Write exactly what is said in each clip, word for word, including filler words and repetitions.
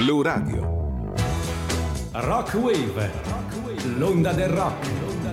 Blu Radio. Rock Wave, l'onda del rock.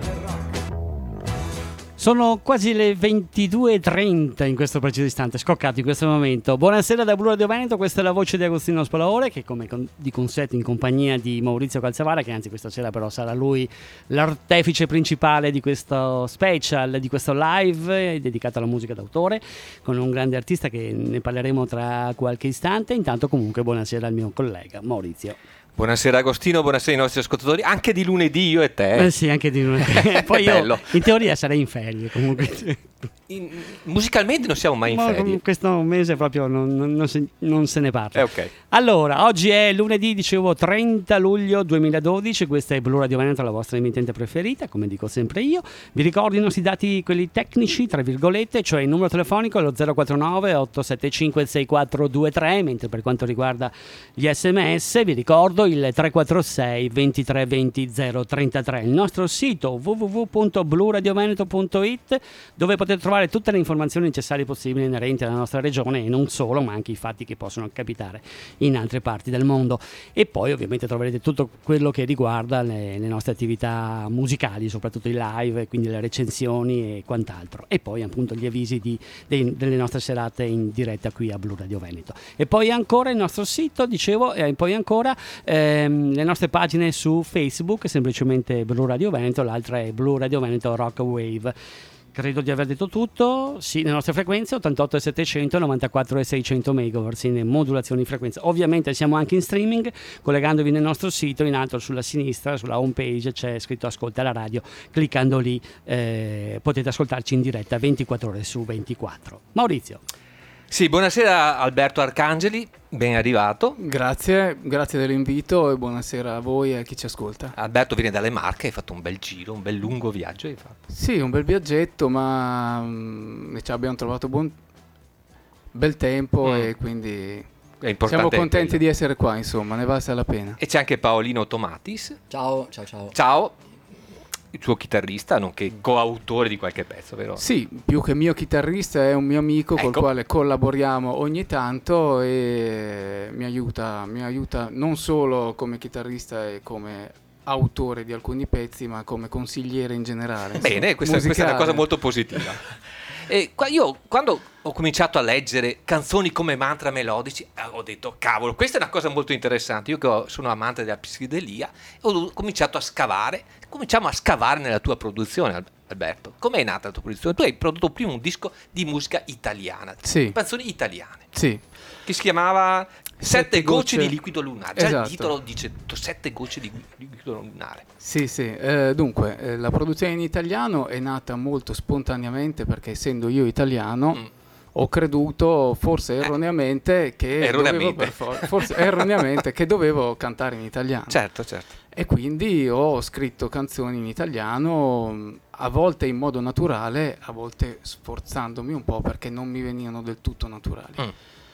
Sono quasi le ventidue e trenta in questo preciso istante, scoccato in questo momento. Buonasera da Blu Radio Veneto, questa è la voce di Agostino Spalaore, che come con, di consueto in compagnia di Maurizio Calzavara, che anzi questa sera però sarà lui l'artefice principale di questo special, di questo live dedicato alla musica d'autore, con un grande artista che ne parleremo tra qualche istante. Intanto comunque buonasera al mio collega Maurizio. Buonasera Agostino, buonasera ai nostri ascoltatori, anche di lunedì io e te. Eh sì, anche di lunedì. Poi io bello. In teoria sarei in ferie comunque. In, musicalmente non siamo mai in Ma ferie. questo mese proprio non, non, non, se, non se ne parla. Eh, okay. Allora, oggi è lunedì, dicevo, trenta luglio duemiladodici. Questa è Blu Radio Veneto, la vostra emittente preferita, come dico sempre io. Vi ricordo i nostri dati, quelli tecnici, tra virgolette, cioè il numero telefonico è lo zero quattro nove otto sette cinque sei quattro due tre, mentre per quanto riguarda gli sms vi ricordo il tre quattro sei ventitré venti zero trentatré. Il nostro sito w w w punto blu radio veneto punto it, dove potete trovare tutte le informazioni necessarie possibili inerenti alla nostra regione, e non solo, ma anche i fatti che possono capitare in altre parti del mondo. E poi ovviamente troverete tutto quello che riguarda le, le nostre attività musicali, soprattutto i live, quindi le recensioni e quant'altro, e poi appunto gli avvisi di, dei, delle nostre serate in diretta qui a Blu Radio Veneto. E poi ancora il nostro sito, dicevo, e poi ancora ehm, le nostre pagine su Facebook, semplicemente Blu Radio Veneto, l'altra è Blu Radio Veneto Rock Wave. Credo di aver detto tutto. Sì, le nostre frequenze ottantotto e settecento, novantaquattro e seicento megahertz in modulazioni di frequenza. Ovviamente siamo anche in streaming, collegandovi nel nostro sito. In alto sulla sinistra, sulla home page, c'è scritto ascolta la radio. Cliccando lì eh, potete ascoltarci in diretta ventiquattro ore su ventiquattro. Maurizio. Sì, buonasera Alberto Arcangeli, ben arrivato. Grazie, grazie dell'invito e buonasera a voi e a chi ci ascolta. Alberto viene dalle Marche, hai fatto un bel giro, un bel lungo viaggio hai fatto. Sì, un bel viaggetto, ma mh, abbiamo trovato buon bel tempo mm. e quindi siamo contenti di essere qua, insomma, ne valsa la pena. E c'è anche Paolino Tomatis. Ciao, ciao, ciao. Ciao. Il suo chitarrista, nonché coautore di qualche pezzo, vero? Sì, più che mio chitarrista è un mio amico ecco. col quale collaboriamo ogni tanto e mi aiuta, mi aiuta non solo come chitarrista e come autore di alcuni pezzi, ma come consigliere in generale. Bene, questa, questa è una cosa molto positiva. E qua io quando ho cominciato a leggere canzoni come mantra melodici ho detto cavolo, questa è una cosa molto interessante. Io che ho, sono amante della psichedelia, ho cominciato a scavare. Cominciamo a scavare nella tua produzione, Alberto. Com'è nata la tua produzione? Tu hai prodotto prima un disco di musica italiana, sì. canzoni italiane, sì. che si chiamava Sette, Sette gocce, gocce di liquido lunare. Già esatto. Il titolo dice Sette gocce di liquido lunare. Sì, sì. Eh, dunque, eh, la produzione in italiano è nata molto spontaneamente perché essendo io italiano mm. ho creduto, forse erroneamente, eh, che erroneamente. Dovevo per for- forse erroneamente che dovevo cantare in italiano. Certo, certo. E quindi ho scritto canzoni in italiano, a volte in modo naturale, a volte sforzandomi un po' perché non mi venivano del tutto naturali. Mm.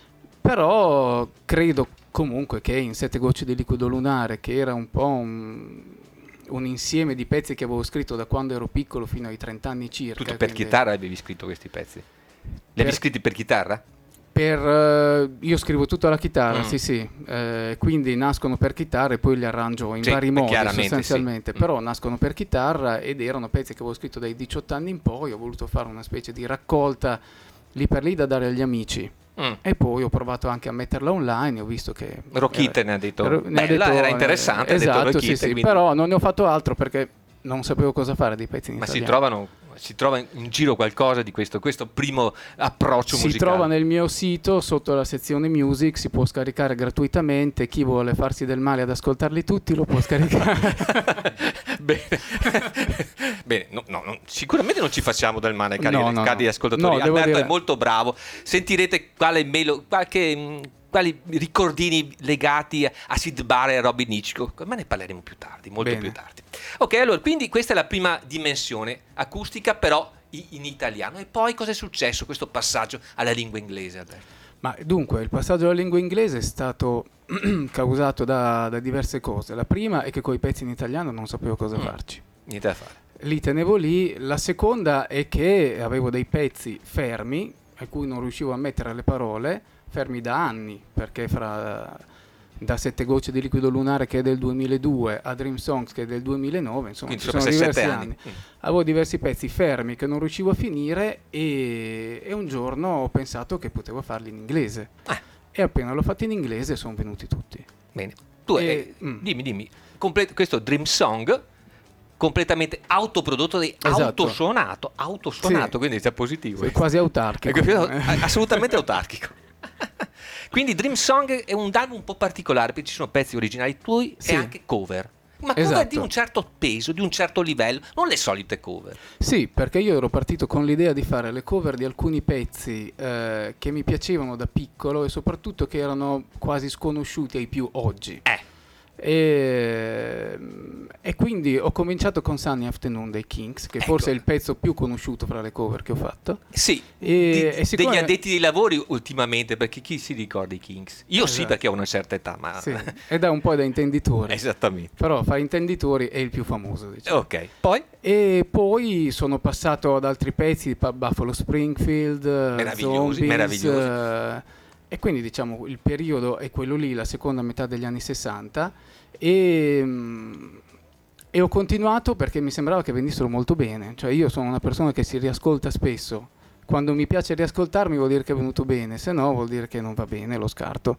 Però credo comunque che in Sette gocce di liquido lunare, che era un po' un, un insieme di pezzi che avevo scritto da quando ero piccolo fino ai trenta anni circa. Tutto per quindi... chitarra avevi scritto questi pezzi? Li per... avevi scritti per chitarra? Per, uh, io scrivo tutto alla chitarra, mm. sì sì, eh, quindi nascono per chitarra e poi li arrangio in sì, vari modi sostanzialmente, sì. Però mm. nascono per chitarra ed erano pezzi che avevo scritto dai diciotto anni in poi, ho voluto fare una specie di raccolta lì per lì da dare agli amici. Mm. E poi ho provato anche a metterla online, ho visto che Rocchite era, ne ha detto ero, ne bella, ha detto, era interessante, eh, esatto, ha detto Rocchite, sì, sì, quindi... però non ne ho fatto altro perché non sapevo cosa fare dei pezzi in ma italiano. si trovano si trova in giro qualcosa di questo questo primo approccio si musicale? Si trova nel mio sito sotto la sezione music, si può scaricare gratuitamente, chi vuole farsi del male ad ascoltarli tutti lo può scaricare. Bene, bene no, no, no, sicuramente non ci facciamo del male, cari, no, no, cari no. ascoltatori. No, Alberto dire... è molto bravo, sentirete quale melo, qualche mh, quali ricordini legati a Syd Barrett e Robin Hitchcock, ma ne parleremo più tardi, molto bene. più tardi. Ok, allora, quindi questa è la prima dimensione acustica, però in italiano. E poi cosa è successo, questo passaggio alla lingua inglese, Alberto? Ma dunque, il passaggio alla lingua inglese è stato causato da, da diverse cose. La prima è che con i pezzi in italiano non sapevo cosa mm. farci. Niente da fare. Li tenevo lì. La seconda è che avevo dei pezzi fermi, a cui non riuscivo a mettere le parole, fermi da anni, perché fra da Sette gocce di liquido lunare che è del duemiladue a Dream Songs che è del duemilanove, insomma Quindi ci sono sono diversi sette anni. anni. Mm. Avevo diversi pezzi fermi che non riuscivo a finire e, e un giorno ho pensato che potevo farli in inglese Ah. e appena l'ho fatto in inglese sono venuti tutti. Bene. Tu, E- eh, mm. dimmi, dimmi. Comple- questo Dream Song completamente autoprodotto e Esatto. autosuonato, autosuonato, Sì. quindi sia positivo. Sei quasi autarchico. È proprio- assolutamente autarchico. Quindi Dream Song è un album un po' particolare perché ci sono pezzi originali tuoi Sì. e anche cover. Ma cover Esatto. di un certo peso, di un certo livello, non le solite cover. Sì, perché io ero partito con l'idea di fare le cover di alcuni pezzi eh, che mi piacevano da piccolo e soprattutto che erano quasi sconosciuti ai più oggi. Eh. E, e quindi ho cominciato con Sunny Afternoon dei Kinks, che Ecco. forse è il pezzo più conosciuto fra le cover che ho fatto. Sì, E- di- e siccome- degli addetti ai lavori ultimamente, perché chi si ricorda i Kinks? Io sì, Esatto. perché ho una certa età, ma... Sì, ed è un po' da intenditori. Esattamente. Però fra intenditori è il più famoso, diciamo. Ok, poi? E poi sono passato ad altri pezzi, pa- Buffalo Springfield, eh, Meravigliosi, Zombies, meravigliosi. eh, e quindi diciamo il periodo è quello lì, la seconda metà degli anni sessanta, e, mm, e ho continuato perché mi sembrava che venissero molto bene, cioè io sono una persona che si riascolta spesso, quando mi piace riascoltarmi vuol dire che è venuto bene, se no vuol dire che non va bene, lo scarto.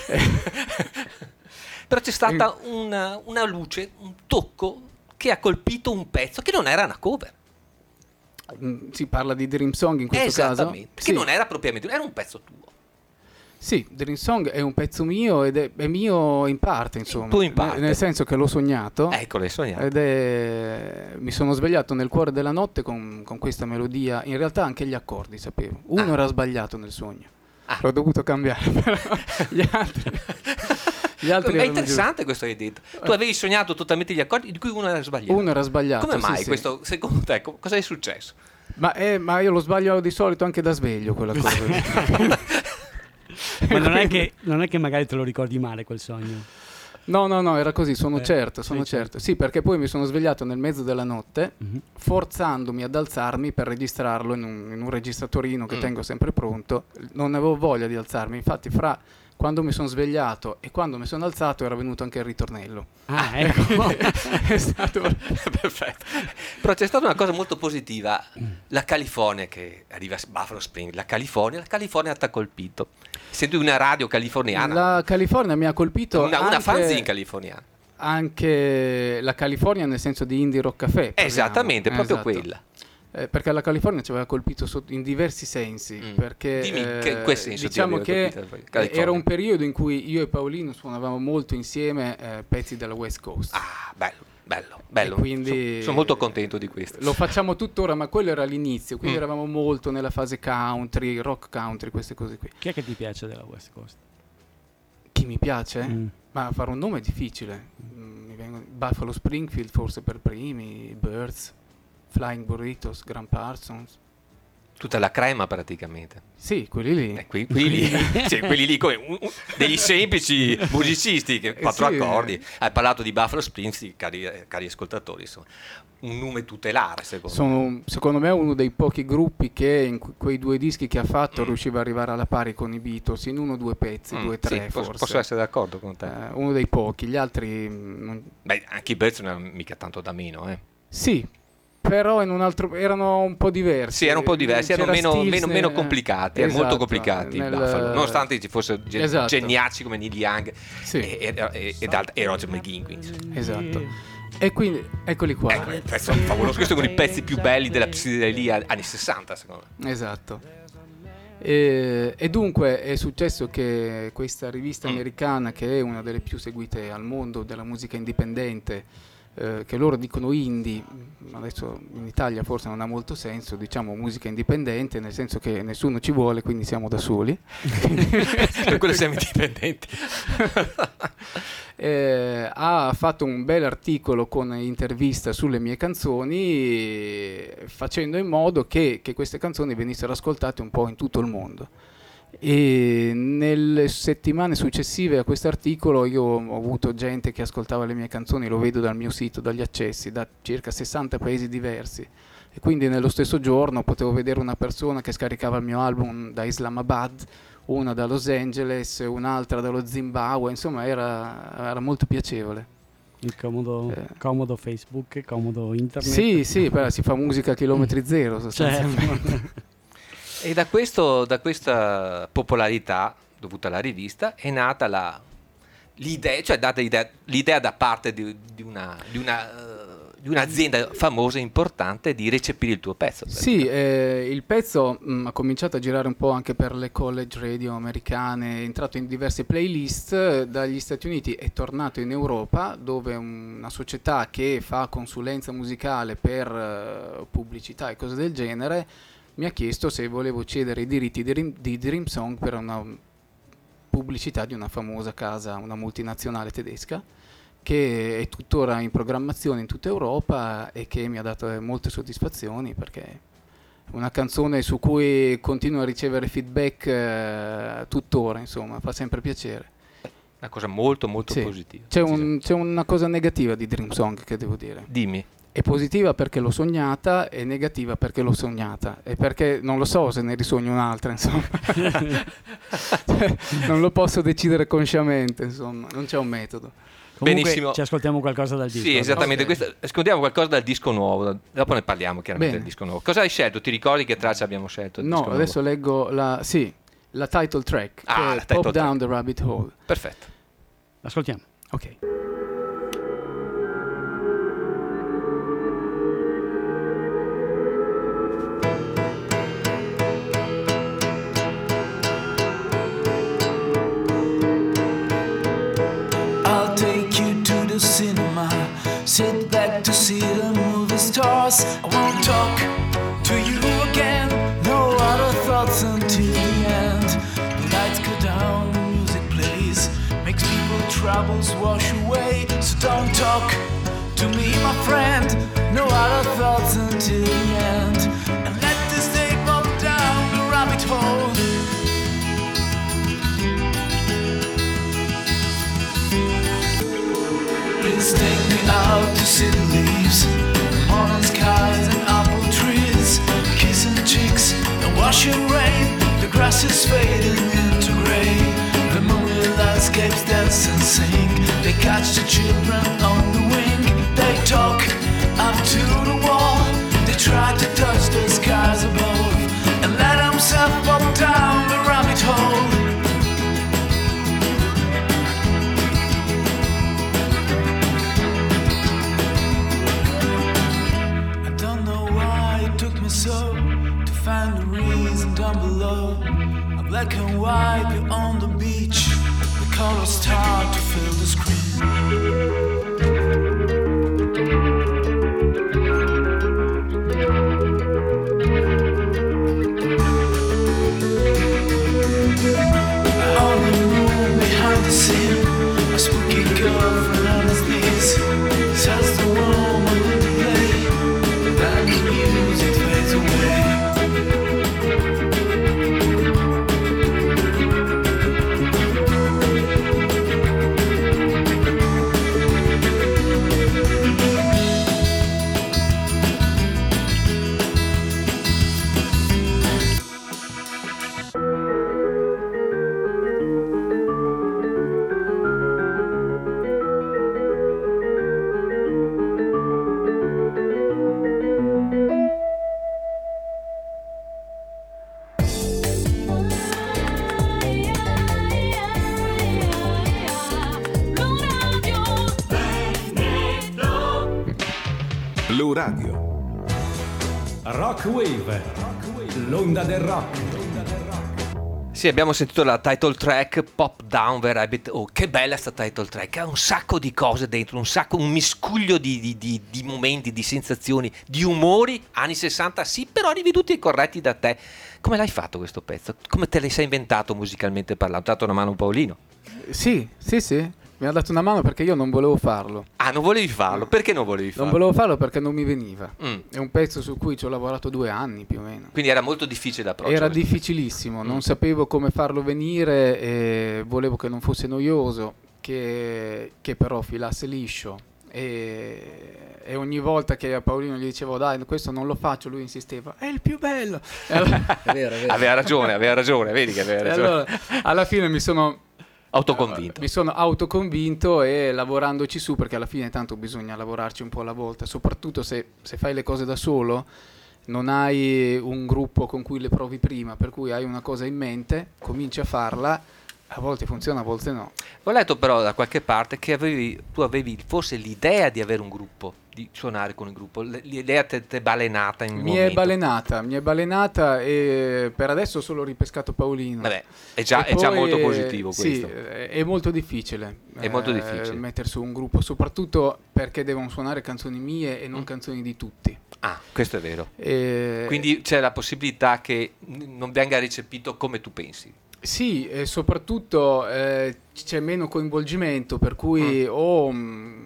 Però c'è stata una, una luce, un tocco che ha colpito un pezzo che non era una cover. Mm, si parla di Dream Song in questo caso? Esattamente, che Sì. non era propriamente, era un pezzo tuo. Sì, Dream Song è un pezzo mio ed è, è mio in parte, insomma. Tu in parte. Nel, nel senso che l'ho sognato. Ecco, l'hai sognato. Ed è, mi sono svegliato nel cuore della notte con, con questa melodia. In realtà anche gli accordi sapevo. Uno Ah. era sbagliato nel sogno. Ah. L'ho dovuto cambiare, però gli altri. Gli altri È erano interessante questo che hai detto. Tu avevi sognato totalmente gli accordi di cui uno era sbagliato. giusti. Uno era sbagliato. Come sì, mai sì. questo? Secondo te, co- cosa è successo? Ma, è- ma io lo sbaglio di solito anche da sveglio quella cosa. Ma non è, che, non è che magari te lo ricordi male quel sogno. No, no, no, era così, sono Eh, certo, sono sì, certo. Sì, perché poi mi sono svegliato nel mezzo della notte, Mhm. forzandomi ad alzarmi per registrarlo in un, in un registratorino che Mm. tengo sempre pronto. Non avevo voglia di alzarmi, infatti fra quando mi sono svegliato e quando mi sono alzato era venuto anche il ritornello. Ah, ecco. È stato... Perfetto. Però c'è stata una cosa molto positiva. La California che arriva a Buffalo Spring, la California, la California ti ha colpito. Senti una radio californiana, La California mi ha colpito una, una anche, fanzine californiana. anche la California nel senso di Indie Rock Café. parliamo. Esattamente, proprio Esatto. quella. Eh, perché la California ci aveva colpito sotto- in diversi sensi, Mm. perché Dimmi, eh, che- in che senso ti diciamo aveva che colpito la eh, California? era un periodo in cui io e Paolino suonavamo molto insieme eh, pezzi della West Coast. Ah, bello, bello, bello. E quindi- sono, sono molto contento di questo. Lo facciamo tuttora, ma quello era l'inizio, quindi Mm. eravamo molto nella fase country, rock country, queste cose qui. Chi è che ti piace della West Coast? Chi mi piace? Mm. Ma fare un nome è difficile. Mm, mi vengono- Buffalo Springfield forse per primi, Birds, Flying Burritos, Graham Parsons. Tutta la crema praticamente. Sì, quelli lì. Eh, qui- quelli, cioè, quelli lì come un- un- degli semplici musicisti che Eh, quattro sì. accordi. Hai parlato di Buffalo Springfield, cari, eh, cari ascoltatori, insomma, un nome tutelare secondo me. Sono, secondo me, uno dei pochi gruppi che in que- quei due dischi che ha fatto Mm. riusciva ad arrivare alla pari con i Beatles in uno o due pezzi, Mm, due, tre sì, posso, forse. posso essere d'accordo con te. Eh, uno dei pochi, gli altri mm, non- Beh, anche i Birds non erano mica tanto da meno, eh. sì, però in un altro erano un po' diversi. Sì, erano un po' diversi, erano C'era meno, Stills meno, nel- meno complicati, erano esatto, molto complicati i nel- Buffalo, nonostante ci fossero gen- Esatto. geniaci come Neil Young Sì. e, e, e, ed alt- e Roger McGuinn. Quindi. Esatto. E quindi eccoli qua. Ecco, il pezzo favoloso. Questo è uno dei pezzi più belli della psichedelia anni sessanta, secondo me. Esatto. E, e dunque è successo che questa rivista Mm. americana, che è una delle più seguite al mondo della musica indipendente, eh, che loro dicono indie, adesso in Italia forse non ha molto senso, diciamo musica indipendente, nel senso che nessuno ci vuole, quindi siamo da soli. Per quello siamo indipendenti. Eh, ha fatto un bel articolo con intervista sulle mie canzoni, eh, facendo in modo che, che queste canzoni venissero ascoltate un po' in tutto il mondo. E nelle settimane successive a questo articolo io ho avuto gente che ascoltava le mie canzoni, lo vedo dal mio sito, dagli accessi, da circa sessanta paesi diversi, e quindi nello stesso giorno potevo vedere una persona che scaricava il mio album da Islamabad, una da Los Angeles, un'altra dallo Zimbabwe, insomma era, era molto piacevole. Il comodo, Eh. comodo Facebook, comodo internet. Sì, sì, però si fa musica a chilometri zero sostanzialmente. Certo. E da, questo, da questa popolarità dovuta alla rivista è nata la, l'idea, cioè data l'idea, l'idea da parte di, di, una, di, una, uh, di un'azienda famosa e importante di recepire il tuo pezzo. Sì, eh, il pezzo mh, ha cominciato a girare un po' anche per le college radio americane, è entrato in diverse playlist, eh, dagli Stati Uniti è tornato in Europa, dove una società che fa consulenza musicale per uh, pubblicità e cose del genere mi ha chiesto se volevo cedere i diritti di Dream, di Dream Song per una pubblicità di una famosa casa, una multinazionale tedesca, che è tuttora in programmazione in tutta Europa e che mi ha dato eh, molte soddisfazioni, perché è una canzone su cui continuo a ricevere feedback eh, tuttora, insomma, fa sempre piacere. Una cosa molto molto Sì. positiva. C'è, un, c'è una cosa negativa di Dream Song che devo dire. Dimmi. È positiva perché l'ho sognata e negativa perché l'ho sognata e perché non lo so se ne risogno un'altra, insomma. Non lo posso decidere consciamente, insomma, non c'è un metodo. Comunque Benissimo. ci ascoltiamo qualcosa dal disco. Sì, esattamente. Ok. Questo, ascoltiamo qualcosa dal disco nuovo, dopo ne parliamo chiaramente Bene. del disco nuovo. Cosa hai scelto? Ti ricordi che traccia abbiamo scelto? del No, disco adesso nuovo? leggo la, sì, la title track, Ah, che la è title Pop track. Down the Rabbit Hole. Perfetto. Ascoltiamo. Ok. I'll take you to the cinema, sit back to see the movie stars. I won't talk to you again, no other thoughts until the end. The lights go down, the music plays, makes people troubles wash away. So don't talk to me, my friend, no other thoughts until the end. And let this day pop down the rabbit hole. Please take me out to see the leaves, the morning skies and apple trees, kissing cheeks and washing rain. The grass is fading into grey. The moonlit landscapes dance and sing. They catch the children on the wing. They talk up to the wall. They try to touch the skies above and let themselves pop down the rabbit hole. So to find the reason down below, a black and white view on the beach, the colors start to fill the screen. On the moon behind the scene, a spooky girlfriend on his knees says the woman in the play, then the music fades away. Blu Radio. Rock Wave, l'onda del rock. Sì, abbiamo sentito la title track Pop Down the Rabbit Hole. Che bella sta title track, ha un sacco di cose dentro, un sacco, un miscuglio di, di, di, di momenti, di sensazioni, di umori, anni sessanta sì, però riveduti e corretti da te. Come l'hai fatto questo pezzo? Come te l'hai sei inventato musicalmente parlando? Ti ha dato una mano Paolino? Sì, sì, sì, mi ha dato una mano perché io non volevo farlo. Ah, non volevi farlo? Perché non volevi farlo? Non volevo farlo perché non mi veniva. Mm. È un pezzo su cui ci ho lavorato due anni più o meno. Quindi era molto difficile da approcciare. Era difficilissimo, non Mm. sapevo come farlo venire e volevo che non fosse noioso, che, che però filasse liscio. e, e ogni volta che a Paolino gli dicevo dai questo non lo faccio, lui insisteva è il più bello. Allora, È vero, è vero. Aveva ragione, aveva ragione, vedi che aveva e ragione. allora, alla fine mi sono Autoconvinto. mi sono autoconvinto e lavorandoci su, perché alla fine tanto bisogna lavorarci un po' alla volta, soprattutto se, se fai le cose da solo, non hai un gruppo con cui le provi prima, per cui hai una cosa in mente, cominci a farla, a volte funziona, a volte no. Ho letto però da qualche parte che avevi, tu avevi forse l'idea di avere un gruppo, di suonare con il gruppo, L- l'idea ti è balenata in un Mi è momento. balenata, mi è balenata e per adesso ho solo ripescato Paolino. Vabbè, è già, E è già poi, molto eh, positivo sì, questo. eh, è molto difficile. È molto difficile. Mettere su un gruppo, soprattutto perché devono suonare canzoni mie e non Mm. canzoni di tutti. Ah, questo è vero. E- Quindi c'è la possibilità che n- non venga recepito come tu pensi. Sì, e soprattutto eh, c'è meno coinvolgimento, per cui Mm. o mm,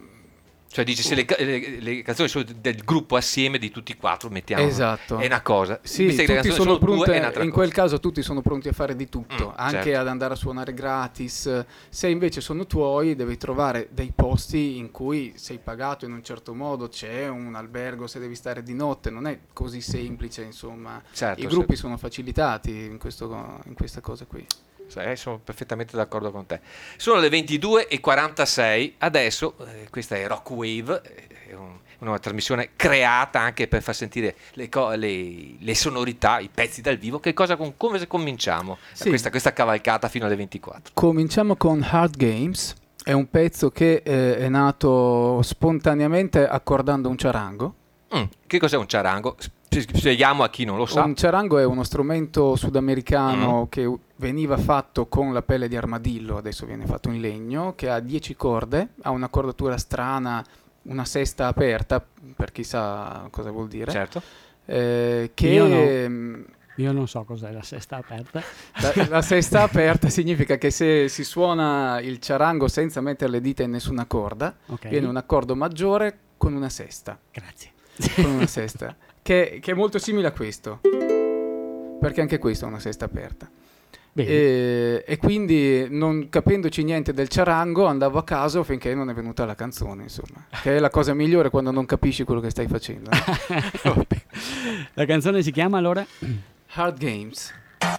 Cioè dici se le, ca- le- le canzoni sono del gruppo assieme di tutti e quattro, mettiamo. esatto. È una cosa. Sì, Visto che le tutti canzoni sono sono tue, pronti, è un'altra in cosa. quel caso tutti sono pronti a fare di tutto, Mm, anche certo. ad andare a suonare gratis. Se invece sono tuoi, devi trovare dei posti in cui sei pagato in un certo modo, c'è un albergo se devi stare di notte, non è così semplice, insomma. Certo, I gruppi sono facilitati in, questo, in questa cosa qui. Eh, sono perfettamente d'accordo con te. Sono le ventidue e quarantasei. Adesso, eh, questa è Rock Wave, è un- una trasmissione creata anche per far sentire le, co- le- le sonorità, i pezzi dal vivo. Che cosa con, come se cominciamo Sì. questa, questa cavalcata fino alle ventiquattro? Cominciamo con Hard Games, è un pezzo che eh, è nato spontaneamente accordando un ciarango. Mm, che cos'è un ciarango? Sp- Spieghiamo a chi non lo sa. Un ciarango è uno strumento sudamericano Mm. che veniva fatto con la pelle di armadillo, adesso viene fatto in legno, che ha dieci corde, ha una cordatura strana, una sesta aperta, per chi sa cosa vuol dire, Certo. eh, che Io no. ehm, Io non so cos'è la sesta aperta. la, la sesta aperta significa che se si suona il ciarango senza mettere le dita in nessuna corda, Ok. viene un accordo maggiore con una sesta. Grazie. Con una sesta che, che è molto simile a questo, perché anche questo è una sesta aperta. Bene. E, e quindi non capendoci niente del ciarango andavo a caso finché non è venuta la canzone, insomma, che è la cosa migliore quando non capisci quello che stai facendo, no? La canzone si chiama allora? Hard Games.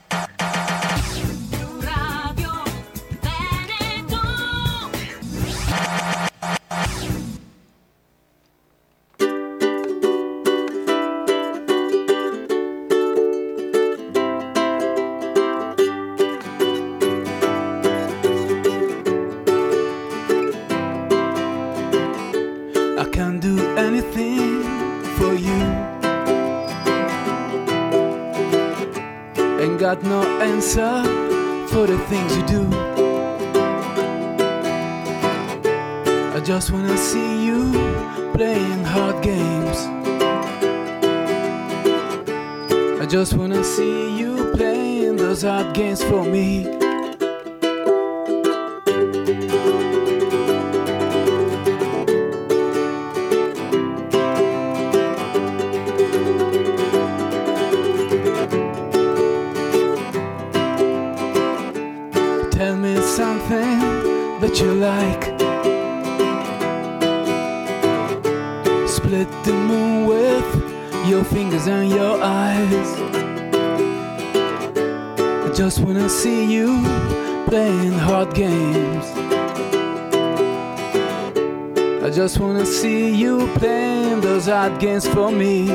Radio Veneto. I can do anything for you. Ain't got no answer for the things you do. I just wanna see you playing hard games. I just wanna see you playing those hard games for me. Tell me something that you like. Split the moon with your fingers and your eyes. I just wanna see you playing hard games. I just wanna see you playing those hard games for me.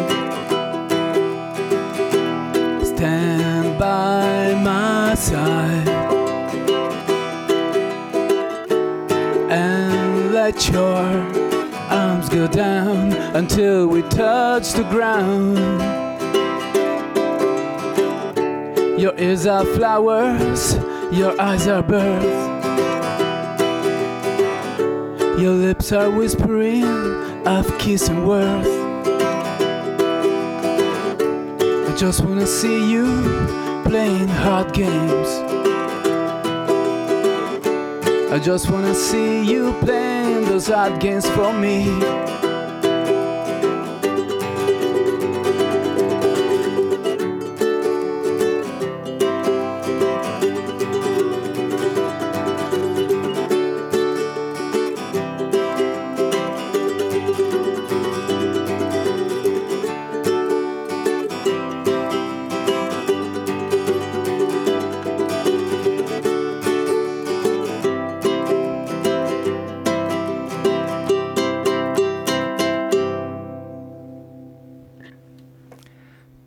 Stand by my side and let your arms go down until we touch the ground. Your ears are flowers, your eyes are birds. Your lips are whispering of kissing words. I just wanna see you playing hard games. I just wanna see you playing those hard games for me.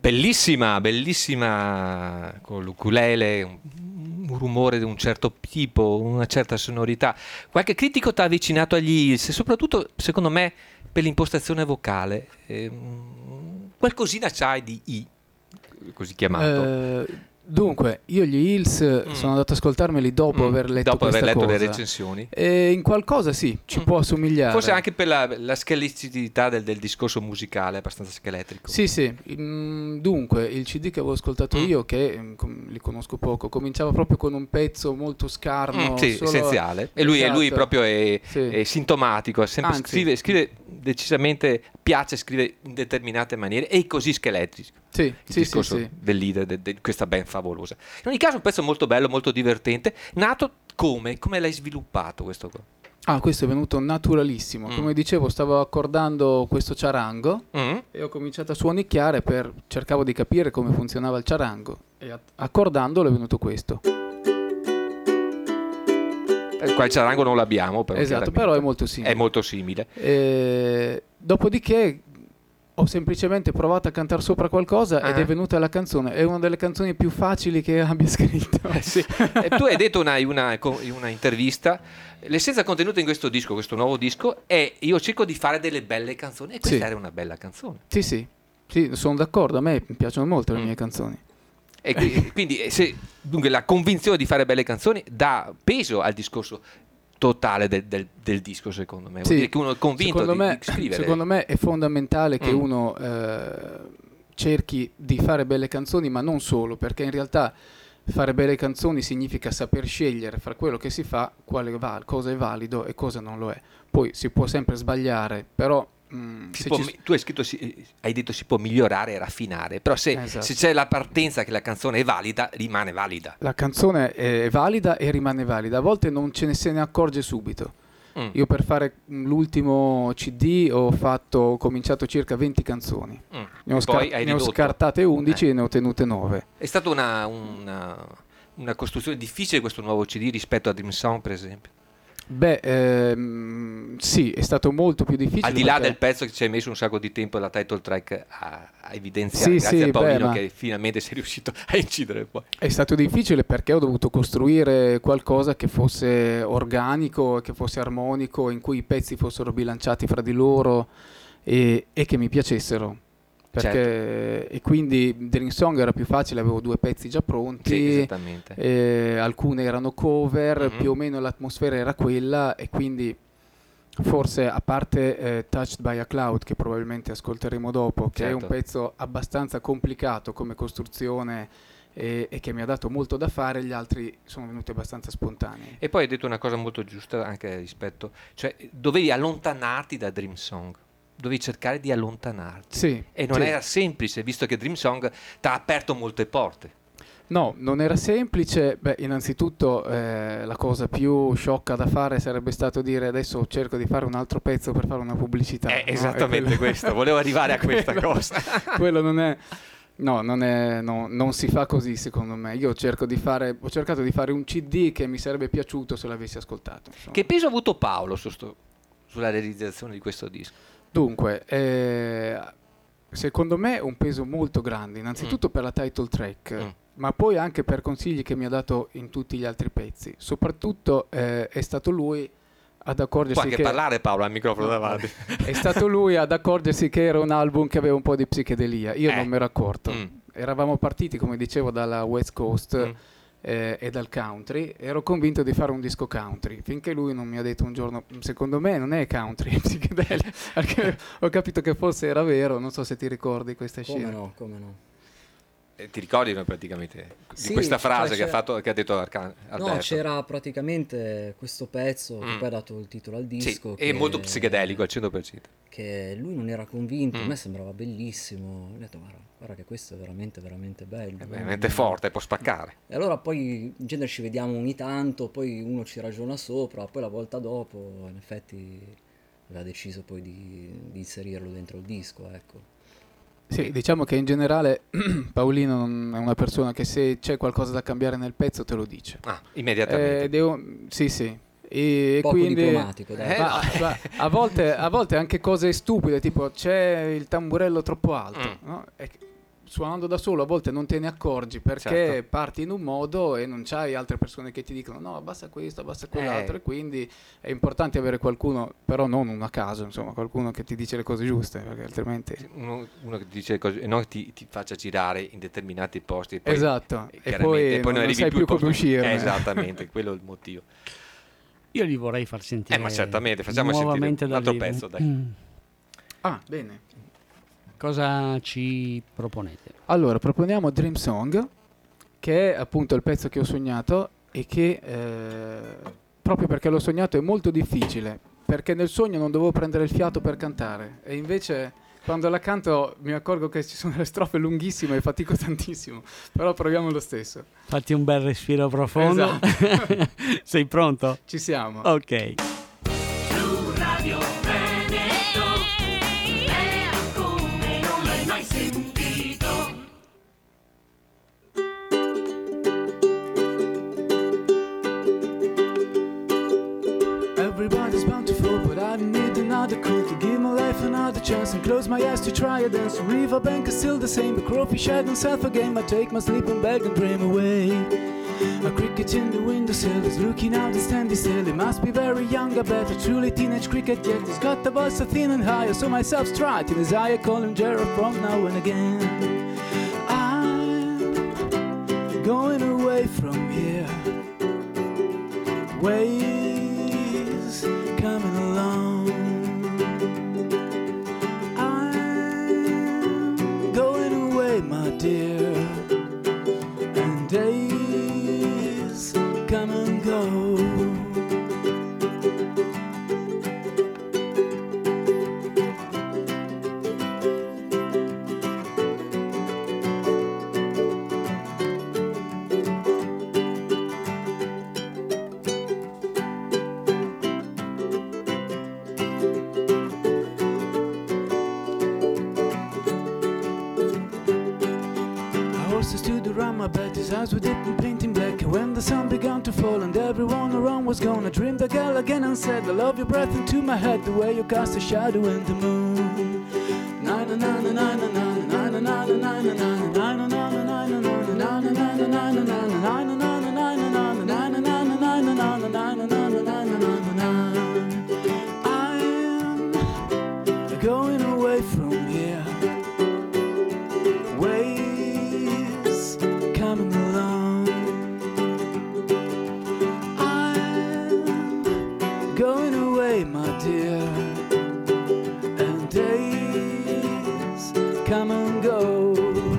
Bellissima, bellissima, con l'ukulele, un, un rumore di un certo tipo, una certa sonorità. Qualche critico ti ha avvicinato agli Hills, e soprattutto, secondo me, per l'impostazione vocale. Ehm, qualcosina c'hai di I, così chiamato. Eh, Dunque, io gli Hills Mm. sono andato ad ascoltarmeli dopo Mm, aver letto dopo aver questa letto le cosa. recensioni. E in qualcosa sì, ci Mm. può assomigliare. Forse anche per la, la scheletrità del, del discorso musicale, abbastanza scheletrico. Sì, sì. Mm, dunque, il C D che avevo ascoltato Mm. io, che mm, com- li conosco poco, cominciava proprio con un pezzo molto scarno. Mm, sì, solo- essenziale. E lui, e lui Esatto. proprio è, Sì. è sintomatico, è sempre Anzi. scrive, scrive decisamente, piace scrivere in determinate maniere e così scheletrico. Sì, Il sì, sì, discorso sì. del leader de- di questa band favolosa. In ogni caso un pezzo molto bello, molto divertente. Nato come? Come l'hai sviluppato questo qua? Ah, questo è venuto naturalissimo. Mm. Come dicevo, stavo accordando questo charango Mm? e ho cominciato a suonicchiare per cercavo di capire come funzionava il charango e a- accordandolo è venuto questo. Eh, qua il charango non l'abbiamo, però, Esatto, chiaramente. però è molto simile. È molto simile. E dopodiché ho semplicemente provato a cantare sopra qualcosa ed Ah. è venuta la canzone. È una delle canzoni più facili che abbia scritto. Eh, sì. E tu hai detto una, una, in una intervista, l'essenza contenuta in questo disco, questo nuovo disco, è io cerco di fare delle belle canzoni e questa Sì. era una bella canzone. Sì, sì, sì, sono d'accordo. A me piacciono molto le Mm. mie canzoni. E qui- quindi eh, se, dunque, la convinzione di fare belle canzoni dà peso al discorso totale del, del- del disco, secondo me. Vuol Sì. dire che uno è convinto Secondo di, me, di scrivere. secondo me è fondamentale che Mm. uno eh, cerchi di fare belle canzoni, ma non solo, perché in realtà fare belle canzoni significa saper scegliere fra quello che si fa, quale va- cosa è valido e cosa non lo è. Poi si può sempre sbagliare, però mm, Si se può ci- mi- tu hai scritto, si- hai detto si può migliorare e raffinare, però se, Esatto. se c'è la partenza che la canzone è valida, rimane valida. la canzone è valida e rimane valida, a volte non ce ne se ne accorge subito. Mm. Io per fare mm, l'ultimo C D ho fatto ho cominciato circa venti canzoni. Mm. Ne ho, E scar- poi hai ne ho ridotto. scartate undici Eh. e ne ho tenute nove. È stata una, una, una costruzione difficile questo nuovo C D rispetto a Dream Song, per esempio. Beh, ehm, sì, è stato molto più difficile. Al di là perché- del pezzo che ci hai messo un sacco di tempo, la title track a, a evidenziare, Sì, grazie sì, a Paolino beh, ma- che finalmente sei riuscito a incidere poi. È stato difficile perché ho dovuto costruire qualcosa che fosse organico, che fosse armonico, in cui i pezzi fossero bilanciati fra di loro e, e che mi piacessero. Perché, E quindi Dream Song era più facile, avevo due pezzi già pronti, Sì, esattamente. eh, alcune erano cover, Mhm. più o meno l'atmosfera era quella e quindi forse a parte eh, Touched by a Cloud che probabilmente ascolteremo dopo, che è un Certo. pezzo abbastanza complicato come costruzione e, e che mi ha dato molto da fare, gli altri sono venuti abbastanza spontanei. E poi hai detto una cosa molto giusta anche rispetto, cioè dovevi allontanarti da Dream Song, dovevi cercare di allontanarti. Sì, E non sì. era semplice, visto che Dream Song ti ha aperto molte porte. No, non era semplice. Beh, innanzitutto eh, la cosa più sciocca da fare sarebbe stato dire adesso cerco di fare un altro pezzo per fare una pubblicità. È no? E esattamente quello- questo, volevo arrivare a questa quello- cosa. Quello non è... No, non, è, no, non si fa così secondo me. Io cerco di fare, ho cercato di fare un C D che mi sarebbe piaciuto se l'avessi ascoltato. insomma. Che peso ha avuto Paolo su sto- sulla realizzazione di questo disco? Dunque, eh, secondo me un peso molto grande, innanzitutto per la title track, Mm. ma poi anche per consigli che mi ha dato in tutti gli altri pezzi. Soprattutto eh, è stato lui ad Può accorgersi anche che parlare Paolo al microfono davanti. è stato lui ad accorgersi che era un album che aveva un po' di psichedelia. Io Eh. non mi ero accorto. Mm. Eravamo partiti, come dicevo, dalla West Coast Mm. eh, e dal country. Ero convinto di fare un disco country, finché lui non mi ha detto un giorno, secondo me non è country, è psichedelia. Perché ho capito che forse era vero, non so se ti ricordi questa Come scena. no, come no. Eh, Ti ricordi no, praticamente di Sì, questa frase cioè che, ha c'era- fatto, che ha detto Arcan- Alberto? No, c'era praticamente questo pezzo che Mm. poi ha dato il titolo al Sì, disco. è che- molto psichedelico al cento per cento. Che lui non era convinto, Mm. a me sembrava bellissimo. Ho detto, guarda, guarda che questo è veramente, veramente bello. È veramente forte, può spaccare. E allora poi in genere ci vediamo ogni tanto, poi uno ci ragiona sopra, poi la volta dopo in effetti aveva deciso poi di, di inserirlo dentro il disco, ecco. Sì, diciamo che in generale Paolino non è una persona che se c'è qualcosa da cambiare nel pezzo te lo dice. Ah, immediatamente. Eh, devo- sì, sì. E Poco quindi diplomatico, dai. Eh, ma- no. ma a, volte, a volte anche cose stupide, tipo c'è il tamburello troppo alto, Mm. no? E suonando da solo a volte non te ne accorgi perché Certo. parti in un modo e non c'hai altre persone che ti dicono no, abbassa questo, abbassa quell'altro, Eh. e quindi è importante avere qualcuno, però non uno a caso, insomma, qualcuno che ti dice le cose giuste, perché altrimenti... Uno, uno che ti dice cose e non ti, ti faccia girare in determinati posti e poi, Esatto, e e chiaramente- poi e non- non arrivi sai più più al come posto- uscirne. Eh, esattamente, quello è il motivo. Io li vorrei far sentire. Eh, ma certamente, facciamo sentire nuovamente un dal altro vivo. pezzo, dai. Mm. Ah, bene. Cosa ci proponete? Allora, proponiamo Dream Song, che è appunto il pezzo che ho sognato e che eh, proprio perché l'ho sognato è molto difficile, perché nel sogno non dovevo prendere il fiato per cantare e invece quando la canto mi accorgo che ci sono delle strofe lunghissime e fatico tantissimo, però proviamo lo stesso. Fatti un bel respiro profondo. Esatto. Sei pronto? Ci siamo. Ok. Blu Radio Veneto, era come non l'hai mai sentito. Everybody's bound to fall, but I need another clue to give my life another chance and close my eyes to try it. Dance. The riverbank is still the same, the crawfish hide themselves again. I take my sleeping bag and dream away. A cricket in the windowsill is looking out and standing still. He must be very young, I bet, a truly teenage cricket yet. He's got the voice so thin and high, I saw myself strut in his eye. I call him Gerald from now and again. I'm going away from here. Waves coming along. I'm going away, my dear, and days come and go. Horses stood around my bed, his eyes were deep and painting black. And when the sun began to fall and everyone around was gone, I dreamed the girl again and said, I love your breath into my head, the way you cast a shadow in the moon. Na na na na na na na na na na na na na na na na na I'm going away from here. Waves coming along. I'm going away, my dear, and days come and go.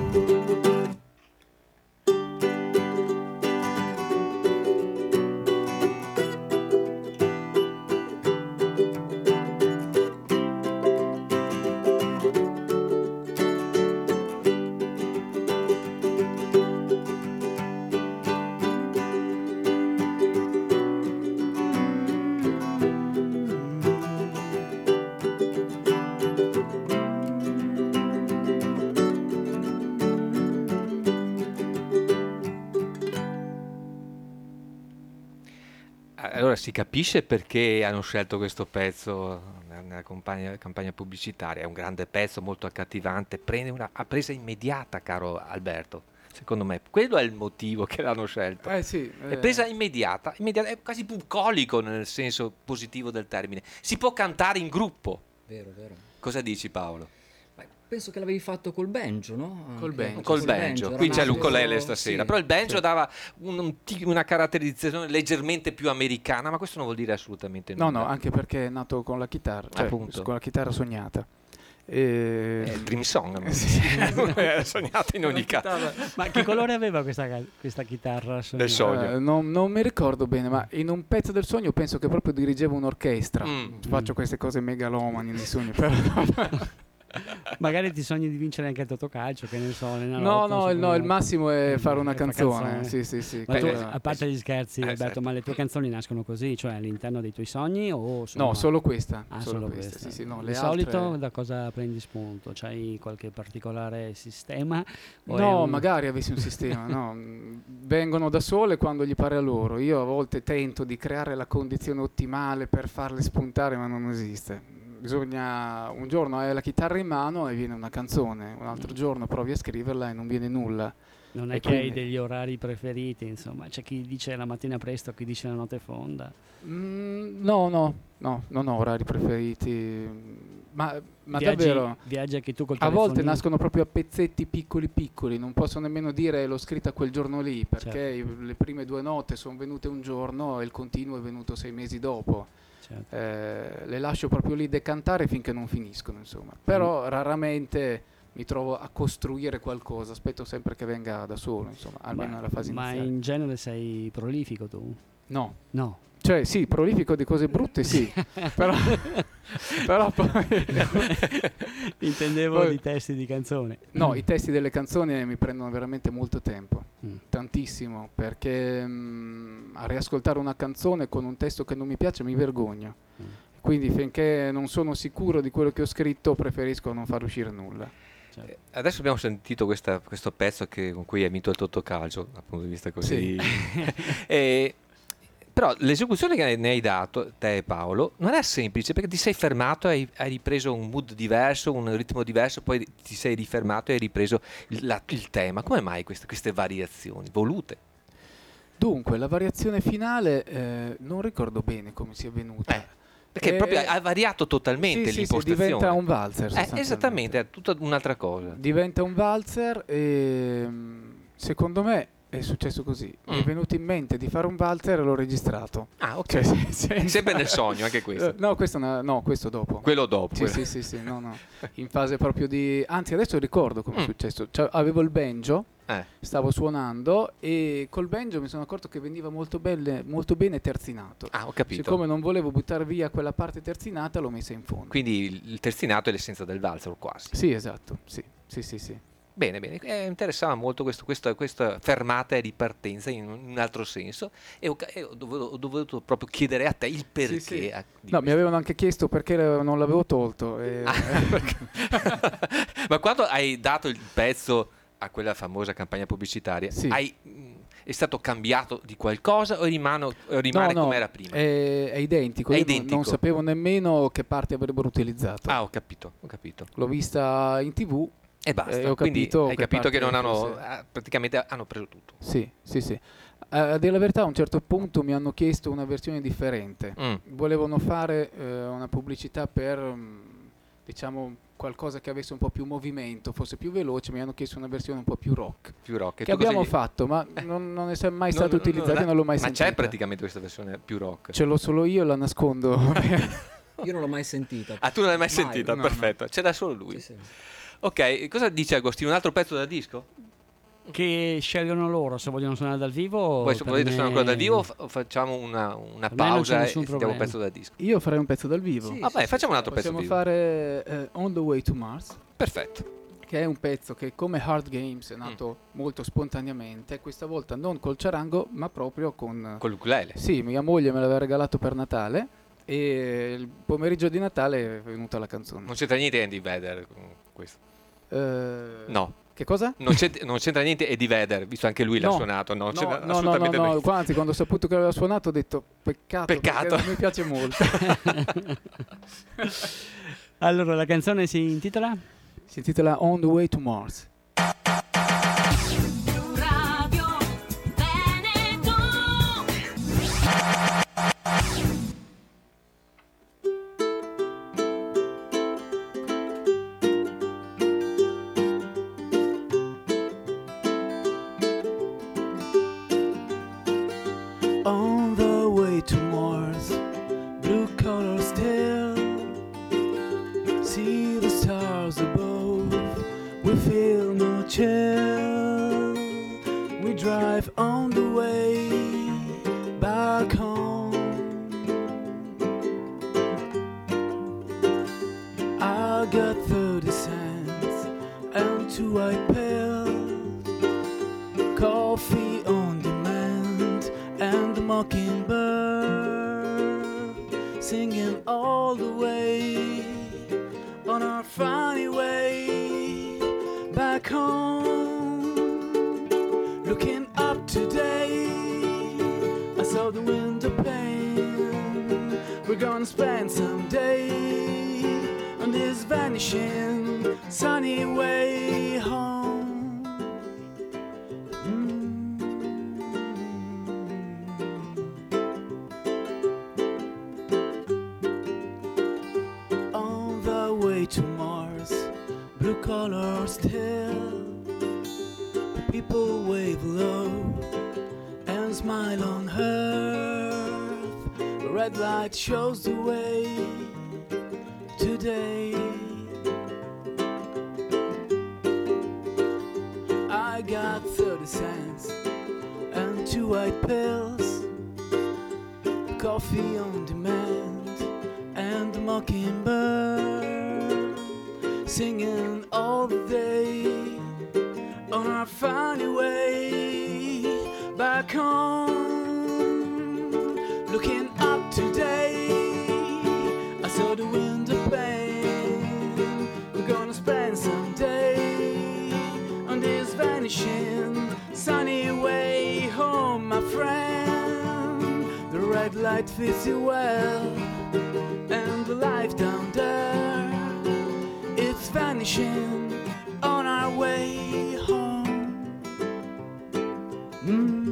Allora si capisce perché hanno scelto questo pezzo nella campagna, campagna pubblicitaria. È un grande pezzo, molto accattivante, prende una a presa immediata, caro Alberto. Secondo me quello è il motivo che l'hanno scelto. Eh sì, È eh, presa immediata, immediata, è quasi bucolico nel senso positivo del termine. Si può cantare in gruppo. Vero, vero. Cosa dici, Paolo? Beh, penso che l'avevi fatto col banjo, no? Col Anche- banjo. Col col banjo, era qui c'è nato- l'ukulele stasera, sì, però il banjo sì. dava un- un ti- una caratterizzazione leggermente più americana, ma questo non vuol dire assolutamente no, nulla. no, anche perché è nato con la chitarra, cioè Appunto. con la chitarra sognata. E... È il dream song, ma- Sì. era sognato in ogni caso. Ma che colore aveva questa, questa chitarra? Del sogno. Eh, non, non mi ricordo bene, ma in un pezzo del sogno penso che proprio dirigevo un'orchestra. Mm. Faccio queste cose megalomani nei sogni, però Magari ti sogni di vincere anche il Totocalcio, che ne so. no, l'Enalotto, no, il, no, il insomma. massimo è fare una È fare canzone. canzone. Sì, sì, sì. Ma tu, quella- a parte gli scherzi, Eh, Alberto, certo. ma le tue canzoni nascono così, cioè all'interno dei tuoi sogni o sono... No, solo questa. Ah, solo solo questa. questa. Sì, sì, no, Di le solito altre- da cosa prendi spunto? C'hai qualche particolare sistema? O è No, un- magari avessi un sistema, no. Vengono da sole quando gli pare a loro. Io a volte tento di creare la condizione ottimale per farle spuntare, ma non esiste. bisogna, un giorno hai la chitarra in mano e viene una canzone, un altro giorno provi a scriverla e non viene nulla. Non è E che hai quindi- degli orari preferiti, insomma, c'è chi dice la mattina presto, chi dice la notte fonda. Mm, no, no, no, non ho orari preferiti, ma, ma viaggi, davvero viaggi anche tu col a volte telefonino. nascono proprio a pezzetti piccoli piccoli, non posso nemmeno dire l'ho scritta quel giorno lì, perché Certo. i- le prime due note sono venute un giorno e il continuo è venuto sei mesi dopo. Certo. Eh, le lascio proprio lì decantare finché non finiscono, insomma. Però Mm. raramente mi trovo a costruire qualcosa, aspetto sempre che venga da solo, insomma, almeno ma, nella fase ma iniziale. in genere sei prolifico tu? No, No. cioè sì, prolifico di cose brutte sì, però, però poi... Intendevo Poi- di testi di canzone. No, i testi delle canzoni mi prendono veramente molto tempo, Mm. tantissimo, perché mm, a riascoltare una canzone con un testo che non mi piace mi vergogno. Mm. Quindi finché non sono sicuro di quello che ho scritto preferisco non far uscire nulla. Certo. Eh, Adesso abbiamo sentito questa- questo pezzo che- con cui hai vinto il Totocalcio, dal punto di vista così. E- però l'esecuzione che ne hai dato, te e Paolo, non è semplice perché ti sei fermato, hai, hai ripreso un mood diverso, un ritmo diverso, poi ti sei rifermato e hai ripreso il, la- il tema. Come mai queste, queste variazioni volute? Dunque, la variazione finale eh, non ricordo bene come sia venuta. Eh, Perché Eh, proprio hai variato totalmente sì, sì, sì, l'impostazione. diventa un valzer. Eh, sostanzialmente. esattamente, è tutta un'altra cosa. Diventa un valzer e mm, secondo me è successo così. Mi è Mm. venuto in mente di fare un valzer e l'ho registrato. Ah, ok. Cioè, se- senza- Sempre nel sogno, anche questo. Eh, No, questo, è una- no, questo dopo. Quello dopo. Sì, quello- sì, sì, sì, no, no. In fase proprio di... Anzi, adesso ricordo come è Mm. successo. Cioè, avevo il banjo, Eh, stavo suonando e col banjo mi sono accorto che veniva molto, belle- molto bene terzinato. Ah, ho capito. Siccome non volevo buttare via quella parte terzinata, l'ho messa in fondo. Quindi il- il terzinato è l'essenza del valzer quasi. Sì, esatto, sì, sì, sì, sì. Bene, bene, eh, interessava molto questo- questa, questa fermata e ripartenza in un, in un altro senso e ho, ca- e ho dovuto, ho dovuto proprio chiedere a te il perché. Sì, sì. a- di No, mi questo. avevano anche chiesto perché le- non l'avevo tolto. E... Ah, perché- Ma quando hai dato il pezzo a quella famosa campagna pubblicitaria, Sì. hai, mh, è stato cambiato di qualcosa o rimane, o rimane no, no, come era prima? È, è identico. È Io non- identico. Non sapevo nemmeno che parte avrebbero utilizzato. Ah, ho capito, ho capito. L'ho vista in tv. E basta. E ho Quindi capito hai che capito che parte non hanno, fosse. ah, praticamente hanno preso tutto. Sì, sì, sì. Eh, a dire la verità, a un certo punto mi hanno chiesto una versione differente. Mm. Volevano fare eh, una pubblicità per, mm, diciamo, qualcosa che avesse un po' più movimento, fosse più veloce. Mi hanno chiesto una versione un po' più rock. Più rock. E Che tu cosa abbiamo gli- fatto, ma non, non è sem- mai No, stato no, no, utilizzato no, e non l'ho mai ma sentita. c'è praticamente questa versione più rock. Ce l'ho solo io e la nascondo. Io non l'ho mai sentita. Ah, tu non l'hai mai Mai, sentita? no, Perfetto, c'è da solo lui. Sì, sì. Ok, cosa dice Agostino? Un altro pezzo da disco? Che scelgono loro se vogliono suonare dal vivo. Poi se per volete me- suonare ancora dal vivo o fa- o facciamo una, una Per me non c'è pausa e nessun sentiamo un problema. pezzo da disco. Io farei un pezzo dal vivo. Sì, Vabbè, facciamo un altro pezzo Possiamo vivo. fare eh, On the Way to Mars, Perfetto. che è un pezzo che come Hard Games è nato Mm. molto spontaneamente, questa volta non col charango, ma proprio con... Con l'ukulele. Sì, mia moglie me l'aveva regalato per Natale e il pomeriggio di Natale è venuta la canzone. Non c'entra niente Andy Vedder con questo. Eh, No, Che cosa? non c'entra, non c'entra niente Eddie Vedder, visto anche lui l'ha No. suonato. No, No, c'entra no, no, no, assolutamente no, niente. qua- anzi quando ho saputo che aveva suonato ho detto peccato, Peccato. perché mi piace molto. Allora, la canzone si intitola? Si intitola On the Way to Mars. Radio Veneto. On the way to Mars, blue color still. See the stars above, we feel no chill. We drive on the way back home. I got thirty cents and two white pills, coffee on demand, and the mockingbird singing all the way on our funny way back home. Looking up today, I saw the window pane. We're gonna spend some days vanishing sunny way home. Mm. On the way to Mars, blue collar still, the people wave low and smile on Earth. The red light shows the way today. I got thirty cents and two white pills, coffee on demand and the mockingbird singing all the day on our funny way back home. Looking up today, I saw the window pane. We're gonna spend some day on this vanishing sunny way home, my friend. The red light fits you well, and the life down there, it's vanishing on our way home. Mm.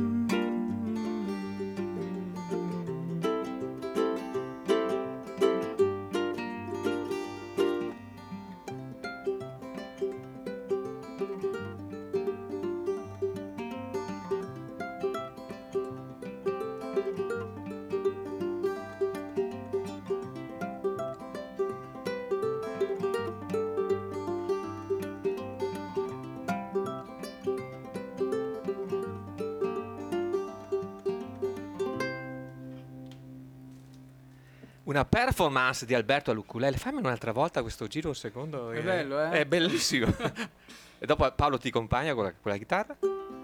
Una performance di Alberto all'ukulele. Fammi un'altra volta questo giro, un secondo. È bello, eh? È bellissimo. E dopo Paolo ti accompagna con la, con la chitarra.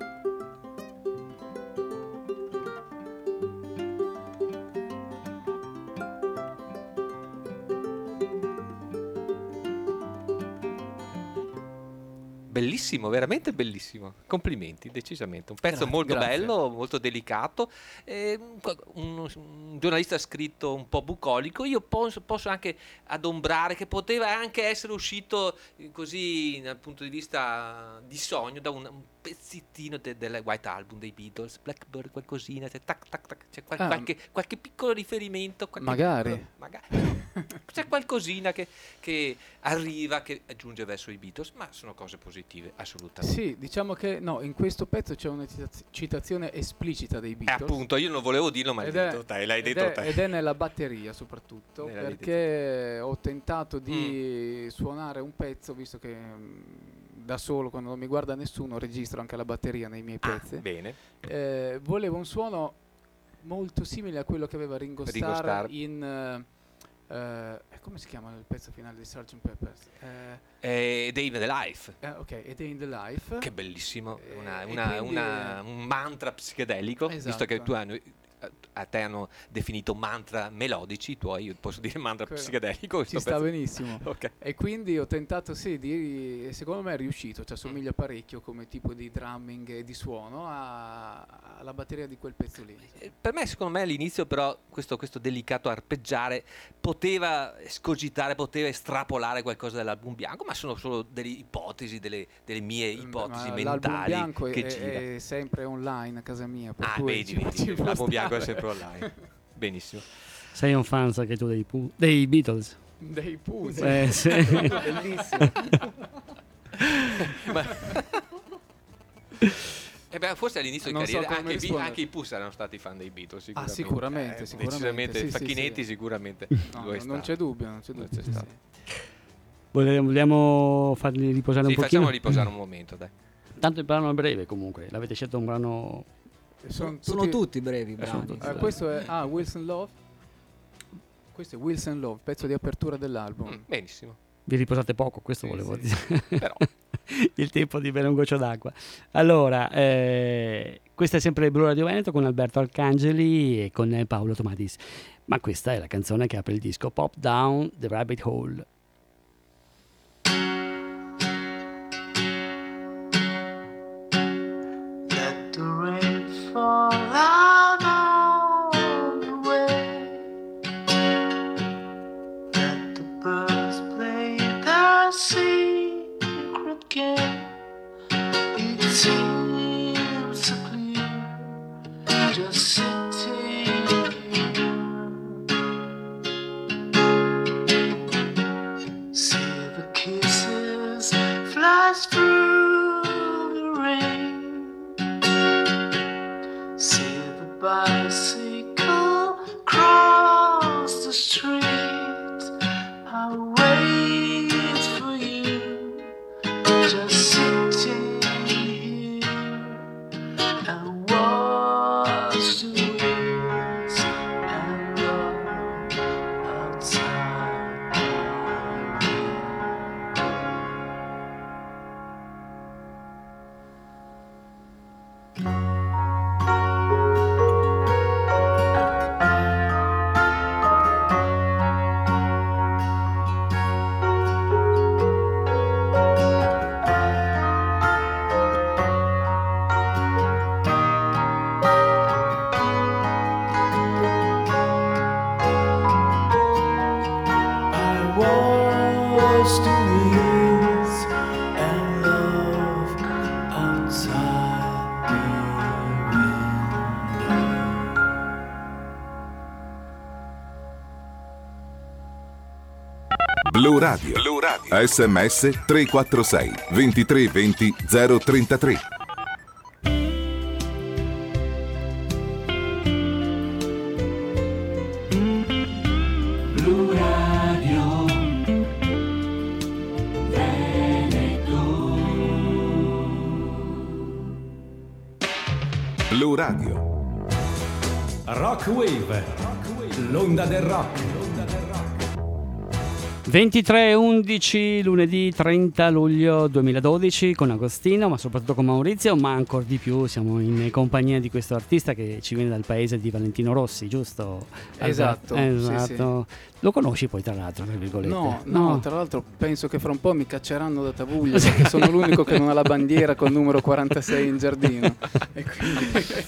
Bellissimo, veramente bellissimo. Complimenti, decisamente. Un pezzo Grazie, molto grazie. bello, molto delicato. Eh, un, un giornalista ha scritto un po' bucolico. Io posso, posso anche adombrare che poteva anche essere uscito eh, così dal punto di vista di sogno da un, un pezzettino de, del White Album dei Beatles, Blackbird, qualcosina, c'è, tac, tac, tac, c'è qual- Ah. qualche, qualche piccolo riferimento. Qualche Magari. piccolo- magari no. C'è qualcosina che, che arriva, che giunge verso i Beatles, ma sono cose positive, assolutamente. Sì, diciamo che no, in questo pezzo c'è una citaz- citazione esplicita dei Eh, Beatles. appunto, io non volevo dirlo, ma l'hai Ed è- detto te, l'hai ed detto è, te. ed è nella batteria soprattutto, Ne l'avevi perché ho tentato di suonare un pezzo, visto che mm, da solo, quando non mi guarda nessuno, registro anche la batteria nei miei Ah, pezzi. bene. Eh, volevo un suono molto simile a quello che aveva Ringo Starr, Ringo Starr. in... eh, eh, come si chiama il pezzo finale di sergeant Pepper's? Eh, E Day in the Life, eh, ok, A Day in the Life. che bellissimo, Eh, una- e una- quindi- una- un mantra psichedelico, visto che Esatto. tu hanno, a te hanno definito mantra melodici, i tuoi, io posso dire mantra Quello. psichedelico. Ci questo sta pezzo- benissimo. Ok. E quindi ho tentato, sì, di, e secondo me è riuscito, cioè assomiglia parecchio come tipo di drumming e di suono a- alla batteria di quel pezzo lì. Eh, Per me, secondo me, all'inizio, però, questo, questo delicato arpeggiare poteva scogitare, poteva estrapolare qualcosa dall'album bianco, ma sono solo delle ipotesi, delle, delle mie ipotesi Ma l'album mentali bianco che è, gira. è sempre online a casa mia, per Ah, cui vedi, ci- vedi, ci può l'album bianco è stare. sempre online. Benissimo. Sei un fan anche tu dei, Pooh- dei Beatles? Dei Pooh, sì. Eh, sì. Bellissimo. Ma- Eh beh, forse all'inizio di Non so carriera come anche, i Be- rispondere. anche i Pooh saranno stati fan dei Beatles, Ah, sicuramente. sicuramente, Eh, sicuramente, decisamente, sì, sì, Facchinetti sì. sicuramente No, lo è non stato. c'è dubbio, non c'è Non dubbio. c'è sì, stato. sì. Vogliamo, vogliamo farli riposare Sì, un pochino? facciamolo riposare un momento, dai. Tanto il brano è breve comunque, l'avete scelto un brano... Sono Sono tutti brevi i sono brani. tutti Eh, questo è ah, Wilson Love. Questo è Wilson Love, pezzo di apertura dell'album. Mm, benissimo. Vi riposate poco, questo Sì, volevo sì. dire. Però Il tempo di bere un goccio d'acqua. Allora, eh, questa è sempre Blu Radio Veneto con Alberto Arcangeli e con eh, Paolo Tomatis. Ma questa è la canzone che apre il disco, Pop Down the Rabbit Hole. Let the rain fall down on the way. Let the birds play their seems so clear, just sitting here. See the kisses flash through the rain. See the bicycle cross the street. I wait for you, just sitting here and watch the winds and love outside my window. I watch the winds and love outside the window. Blu Radio. Blu Radio. S M S tre quattro sei ventitré venti zero trentatré. Blu Radio Veneto. Blu Radio. Rock Wave, l'onda del rock. ventitré undici lunedì trenta luglio duemiladodici con Agostino, ma soprattutto con Maurizio, ma ancora di più siamo in compagnia di questo artista che ci viene dal paese di Valentino Rossi, giusto? Esatto, Alba- sì, esatto. Lo conosci poi tra l'altro, tra virgolette? No, no, tra l'altro penso che fra un po' mi cacceranno da Tavuglia perché sono l'unico che non ha la bandiera col numero quarantasei in giardino e quindi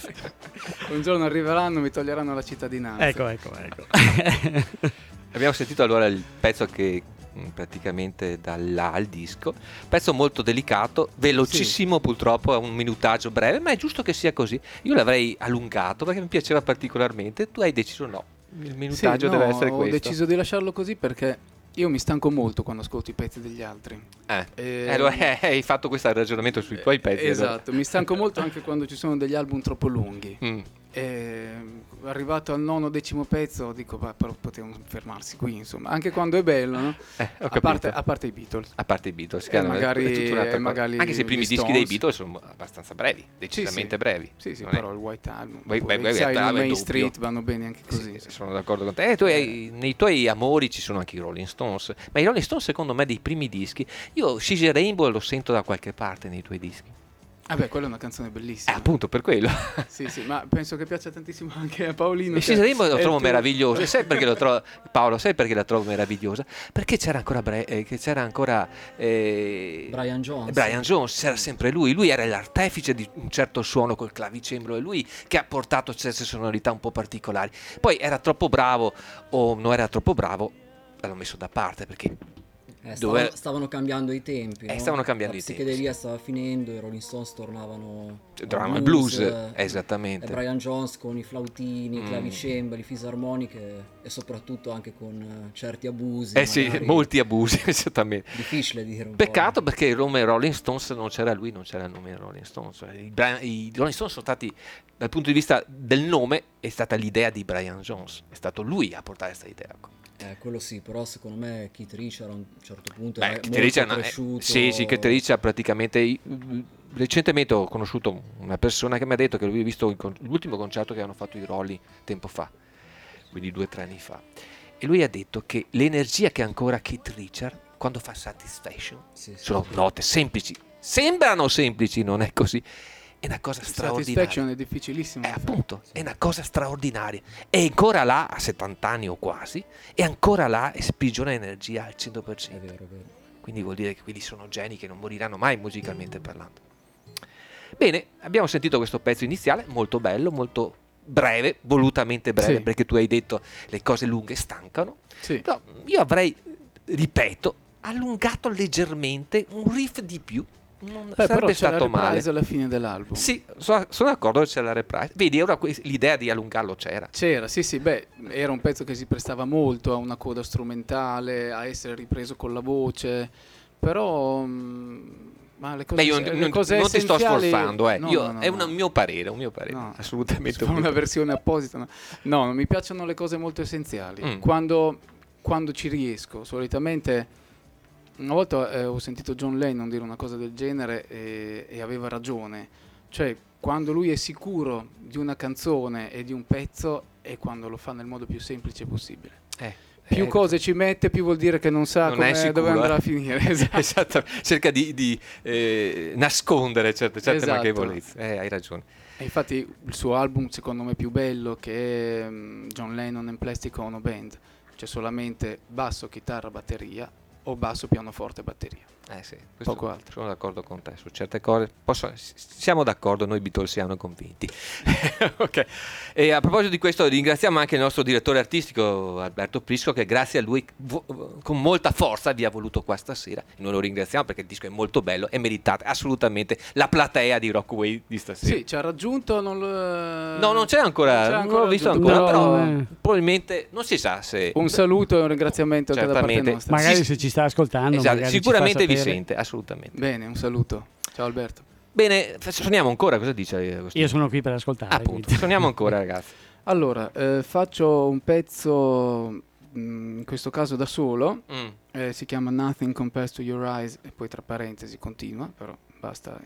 un giorno arriveranno e mi toglieranno la cittadinanza. Ecco, ecco, ecco. Abbiamo sentito allora il pezzo che mh, praticamente dà là al disco, pezzo molto delicato, velocissimo purtroppo, è un minutaggio breve, ma è giusto che sia così. Io l'avrei allungato perché mi piaceva particolarmente, tu hai deciso no, il minutaggio Sì, deve no, essere ho questo. deciso di lasciarlo così perché io mi stanco molto quando ascolto i pezzi degli altri. Eh, Eh, eh, lo- eh, hai fatto questo ragionamento sui tuoi pezzi. allora. Esatto, mi stanco molto anche quando ci sono degli album troppo lunghi. Mm. E, arrivato al nono decimo pezzo dico "Beh, però potevano fermarsi qui, insomma, anche quando è bello, no? Eh, ho a, capito. parte, a parte i Beatles. A parte i Beatles, E che hanno- magari- è tutta un'altra e cosa. magari Anche se i primi gli dischi Stones. dei Beatles sono abbastanza brevi, decisamente sì. brevi. Sì, sì, Non però è- il White Album, Vai- vai- vai- sai, vai- i vai- Main dubbio. Street vanno bene anche così. Sì, sono d'accordo con te. Eh, tu hai- nei tuoi amori ci sono anche i Rolling Stones, ma i Rolling Stones secondo me dei primi dischi, io She's a Rainbow lo sento da qualche parte nei tuoi dischi. Vabbè, quella è una canzone Eh, bellissima. appunto per quello. Sì, sì, ma penso che piaccia tantissimo anche a Paolino. E che She's a Rainbow lo è il trovo tuo- meraviglioso. Sai perché lo trovo, Paolo? Sai perché la trovo meravigliosa? Perché c'era ancora, Bre- eh, che c'era ancora eh, Brian Jones. Brian Jones, c'era sempre lui. Lui era l'artefice di un certo suono col clavicembalo, è lui che ha portato certe sonorità un po' particolari. Poi era troppo bravo o non era troppo bravo, l'hanno messo da parte perché Eh, dove- stavano, stavano cambiando i tempi. Eh, no? stavano cambiando La i tempi, psichedelia stava finendo, i Rolling Stones tornavano Tornavano al al blues, eh, esattamente. E Brian Jones con i flautini, Mm. i clavicembali, fisarmoniche e soprattutto anche con eh, certi abusi. Eh sì, magari molti abusi, esattamente. difficile dire un Peccato po'. perché il nome Rolling Stones non c'era lui, non c'era il nome Rolling Stones. Cioè, I, Brian- i Rolling Stones sono stati, dal punto di vista del nome, è stata l'idea di Brian Jones. È stato lui a portare questa idea. ecco. Eh, quello sì, però secondo me Keith Richards a un certo punto Beh, era Keith molto Richards, eh, cresciuto. sì, sì, Keith Richards praticamente. Recentemente ho conosciuto una persona che mi ha detto che lui ha visto il con- l'ultimo concerto che hanno fatto i Rolling tempo fa, quindi due o tre anni fa. E lui ha detto che l'energia che ha ancora Keith Richards quando fa Satisfaction Sì, sì. sono note semplici, sembrano semplici, non è così. È una cosa straordinaria. Satisfaction è difficilissimo. Eh, da fare. appunto, è una cosa straordinaria. È ancora là a settanta anni o quasi, e ancora là e sprigiona energia al cento per È cento. vero, è vero. Quindi vuol dire che quelli sono geni che non moriranno mai musicalmente parlando. Bene, abbiamo sentito questo pezzo iniziale, molto bello, molto breve, volutamente breve, Sì. perché tu hai detto le cose lunghe stancano. Sì. Però io avrei, ripeto, allungato leggermente un riff di più, non Beh, però sarebbe c'è la stato male. reprise alla fine dell'album. Sì, so- sono d'accordo che c'è la reprise. Vedi, ora que- l'idea di allungarlo c'era. C'era, sì, sì, beh, era un pezzo che si prestava molto a una coda strumentale, a essere ripreso con la voce, però mm, ma le cose, Beh, io le non, cose non ti sto essenziali- sforzando, eh. No, Io- no, no, è no. un mio parere, un mio parere, No. assolutamente. Fa un mio una parere. versione apposita. No, no, non mi piacciono le cose molto essenziali. Mm. Quando, quando ci riesco, solitamente una volta eh, ho sentito John Lennon dire una cosa del genere e, e aveva ragione. Cioè, quando lui è sicuro di una canzone e di un pezzo è quando lo fa nel modo più semplice possibile. Eh, Più eh, cose ci mette, più vuol dire che non sa non come, è sicuro, dove andrà eh. a finire. Esatto. Esatto, cerca di, di, eh, nascondere certe, certe Esatto. manchevolezze. Eh, hai ragione. E infatti il suo album secondo me più bello, che è mm, John Lennon and Plastic Ono Band, c'è solamente basso, chitarra, batteria o basso, pianoforte, batteria. Eh sì, questo Poco altro. sono d'accordo con te su certe cose. Posso- s- siamo d'accordo, noi Beatlesiano convinti. Ok. E a proposito di questo, ringraziamo anche il nostro direttore artistico Alberto Prisco, che grazie a lui vo- con molta forza vi ha voluto qua stasera. E noi lo ringraziamo perché il disco è molto bello e meritate assolutamente la platea di Rockway di stasera. Sì, ci ha raggiunto, non lo... No, non c'è ancora, Non c'è non ancora l'ho visto raggiunto, ancora, però- però probabilmente non si sa se... Un saluto e un ringraziamento anche da parte Certamente. nostra. Magari Sì, se ci sta ascoltando, Esatto, magari ci sicuramente fa vi sapere. sente, assolutamente. Bene, un saluto. Ciao Alberto. Bene, f- suoniamo ancora, cosa dice Agostino? Io sono qui per ascoltare. Ah, appunto, quindi. suoniamo ancora, ragazzi. Allora, eh, faccio un pezzo, mm, in questo caso da solo, Mm. eh, si chiama Nothing Compares to Your Eyes e poi tra parentesi continua, però basta.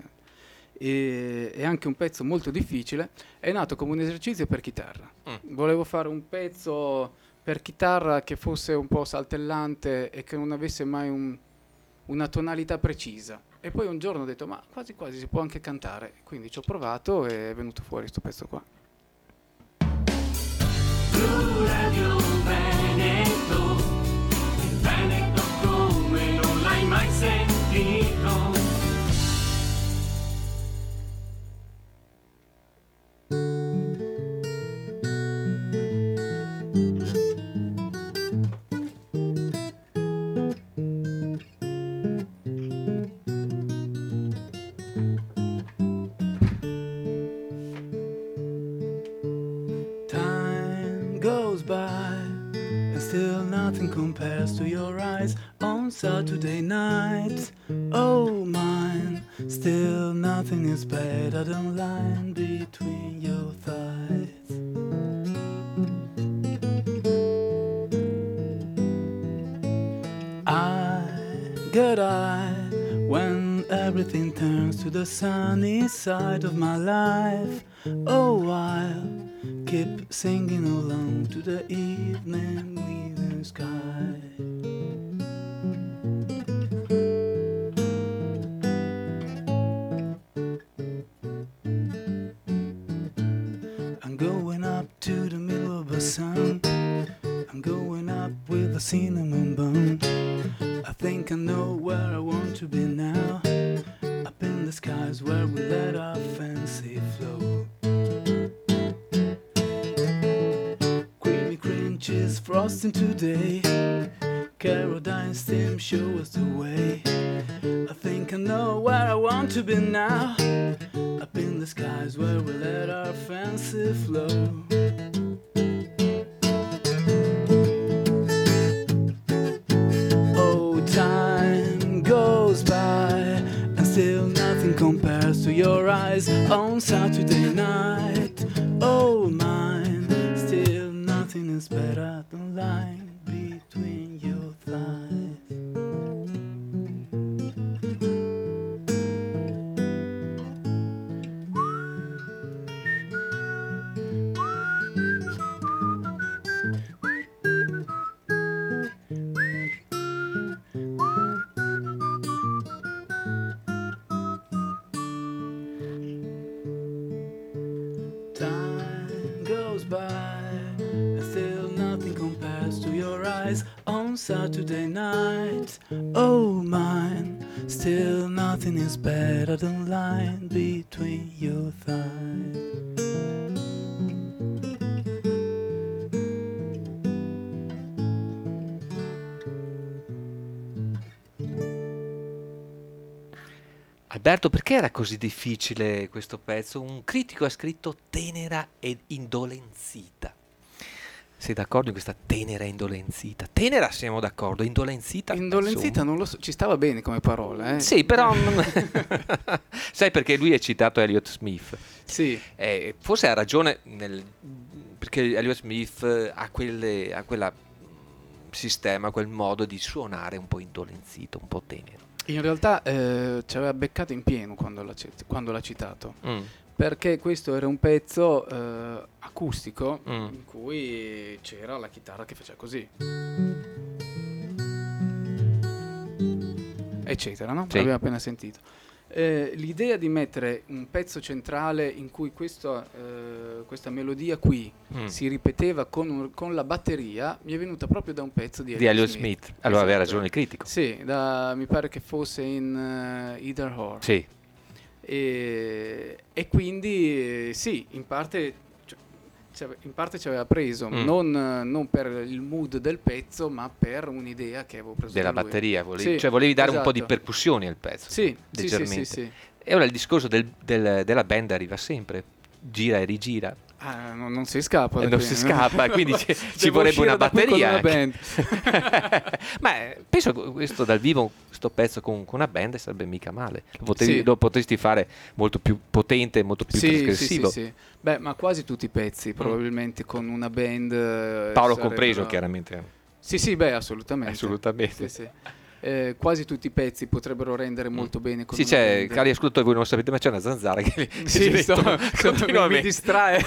E, è anche un pezzo molto difficile, è nato come un esercizio per chitarra. Mm. Volevo fare un pezzo per chitarra che fosse un po' saltellante e che non avesse mai un- una tonalità precisa. E poi un giorno ho detto, ma quasi quasi si può anche cantare. Quindi ci ho provato e è venuto fuori questo pezzo qua. Blu Radio Veneto, il Veneto come non l'hai mai sentito. Time goes by and still nothing compares to your eyes on Saturday night. Oh mine, still nothing is better than lying between your thighs. I get I when everything turns to the sunny side of my life. Oh, I'll keep singing along to the evening leaving sky. I'm going up to the middle of the sun. I'm going up with a cinnamon bun. I think I know where I want to be now. Up in the skies where we let our fancy flow. Creamy cream cheese frosting today. Caroline steam show us the way. I think I know where I want to be now. Up in the skies where we let our fancy flow. Oh, time goes by and still nothing compares to your eyes on Saturday night. Oh, mine, still nothing is better than lying between your thighs. Time goes by and still nothing compares to your eyes on Saturday night. Oh, mine, still nothing is better than lying between your thighs. Alberto, perché era così difficile questo pezzo? Un critico ha scritto tenera ed indolenzita. Sei d'accordo in questa tenera e indolenzita? Tenera siamo d'accordo, indolenzita? Indolenzita insomma. non lo so, ci stava bene come parola, eh? Sì, però sai perché lui è citato Elliott Smith. Sì. Eh, forse ha ragione nel... perché Elliott Smith ha, quelle, ha quella sistema, quel modo di suonare un po' indolenzito, un po' tenero. In realtà eh, ci aveva beccato in pieno quando l'ha, cit- quando l'ha citato, Mm. perché questo era un pezzo eh, acustico Mm. in cui c'era la chitarra che faceva così, eccetera, no? Sì. L'abbiamo appena sentito. Eh, l'idea di mettere un pezzo centrale in cui questo, eh, questa melodia qui Mm. si ripeteva con, un- con la batteria mi è venuta proprio da un pezzo di Di Elliott Smith. Smith. Allora aveva Esatto. ragione il critico. Sì, da- mi pare che fosse in uh, Either Or. Sì. E, e quindi eh, sì, in parte, cioè, ci ave- in parte ci aveva preso, Mm. non, eh, non per il mood del pezzo, ma per un'idea che avevo preso Della da lui. batteria, volevi, Sì, cioè volevi dare un po' di esatto. percussioni al pezzo. Sì, sì, sì, leggermente. sì, sì. E ora il discorso del- del- della band arriva sempre, gira e rigira. Ah, non, non si scappa. E da non qui, si no? scappa, quindi ci, ci Devo vorrebbe uscire una da qui con batteria. una anche. Ma eh, penso che questo dal vivo, questo pezzo con, con una band sarebbe mica male. Lo potevi, Sì. lo potresti fare molto più potente, molto più Sì, sì, sì, trasgressivo. sì. Beh, ma quasi tutti i pezzi, probabilmente con una band. eh, Paolo sarebbero- compreso, chiaramente. Sì, sì, beh, assolutamente. Assolutamente. Sì, sì. Eh, quasi tutti i pezzi potrebbero rendere molto bene con Sì, una c'è, band. cari ascoltatori, voi non sapete, ma c'è una zanzara che, che Sì, si sto, mettono sto- mi, mi continuamente. distrae.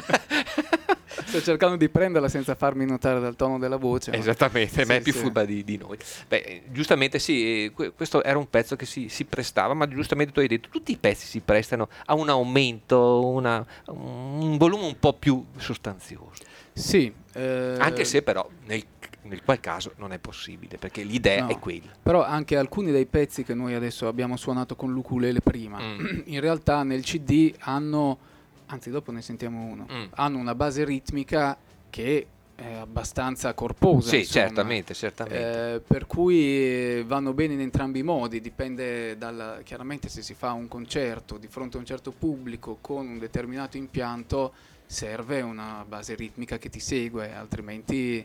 Sto cercando di prenderla senza farmi notare dal tono della voce. ma- Esattamente, ma Sì, è più sì. furba di, di noi. Beh, giustamente sì, eh, que- questo era un pezzo che si, si prestava, ma giustamente tu hai detto, tutti i pezzi si prestano a un aumento, una- un volume un po' più sostanzioso. Sì, eh, Anche se però nel, nel qual caso non è possibile, perché l'idea No. è quella. Però anche alcuni dei pezzi che noi adesso abbiamo suonato con l'ukulele prima, Mm. in realtà nel C D hanno, anzi dopo ne sentiamo uno, Mm. hanno una base ritmica che è abbastanza corposa. Sì, insomma. certamente, certamente. Eh, per cui vanno bene in entrambi i modi, dipende dalla, chiaramente se si fa un concerto di fronte a un certo pubblico con un determinato impianto serve una base ritmica che ti segue, altrimenti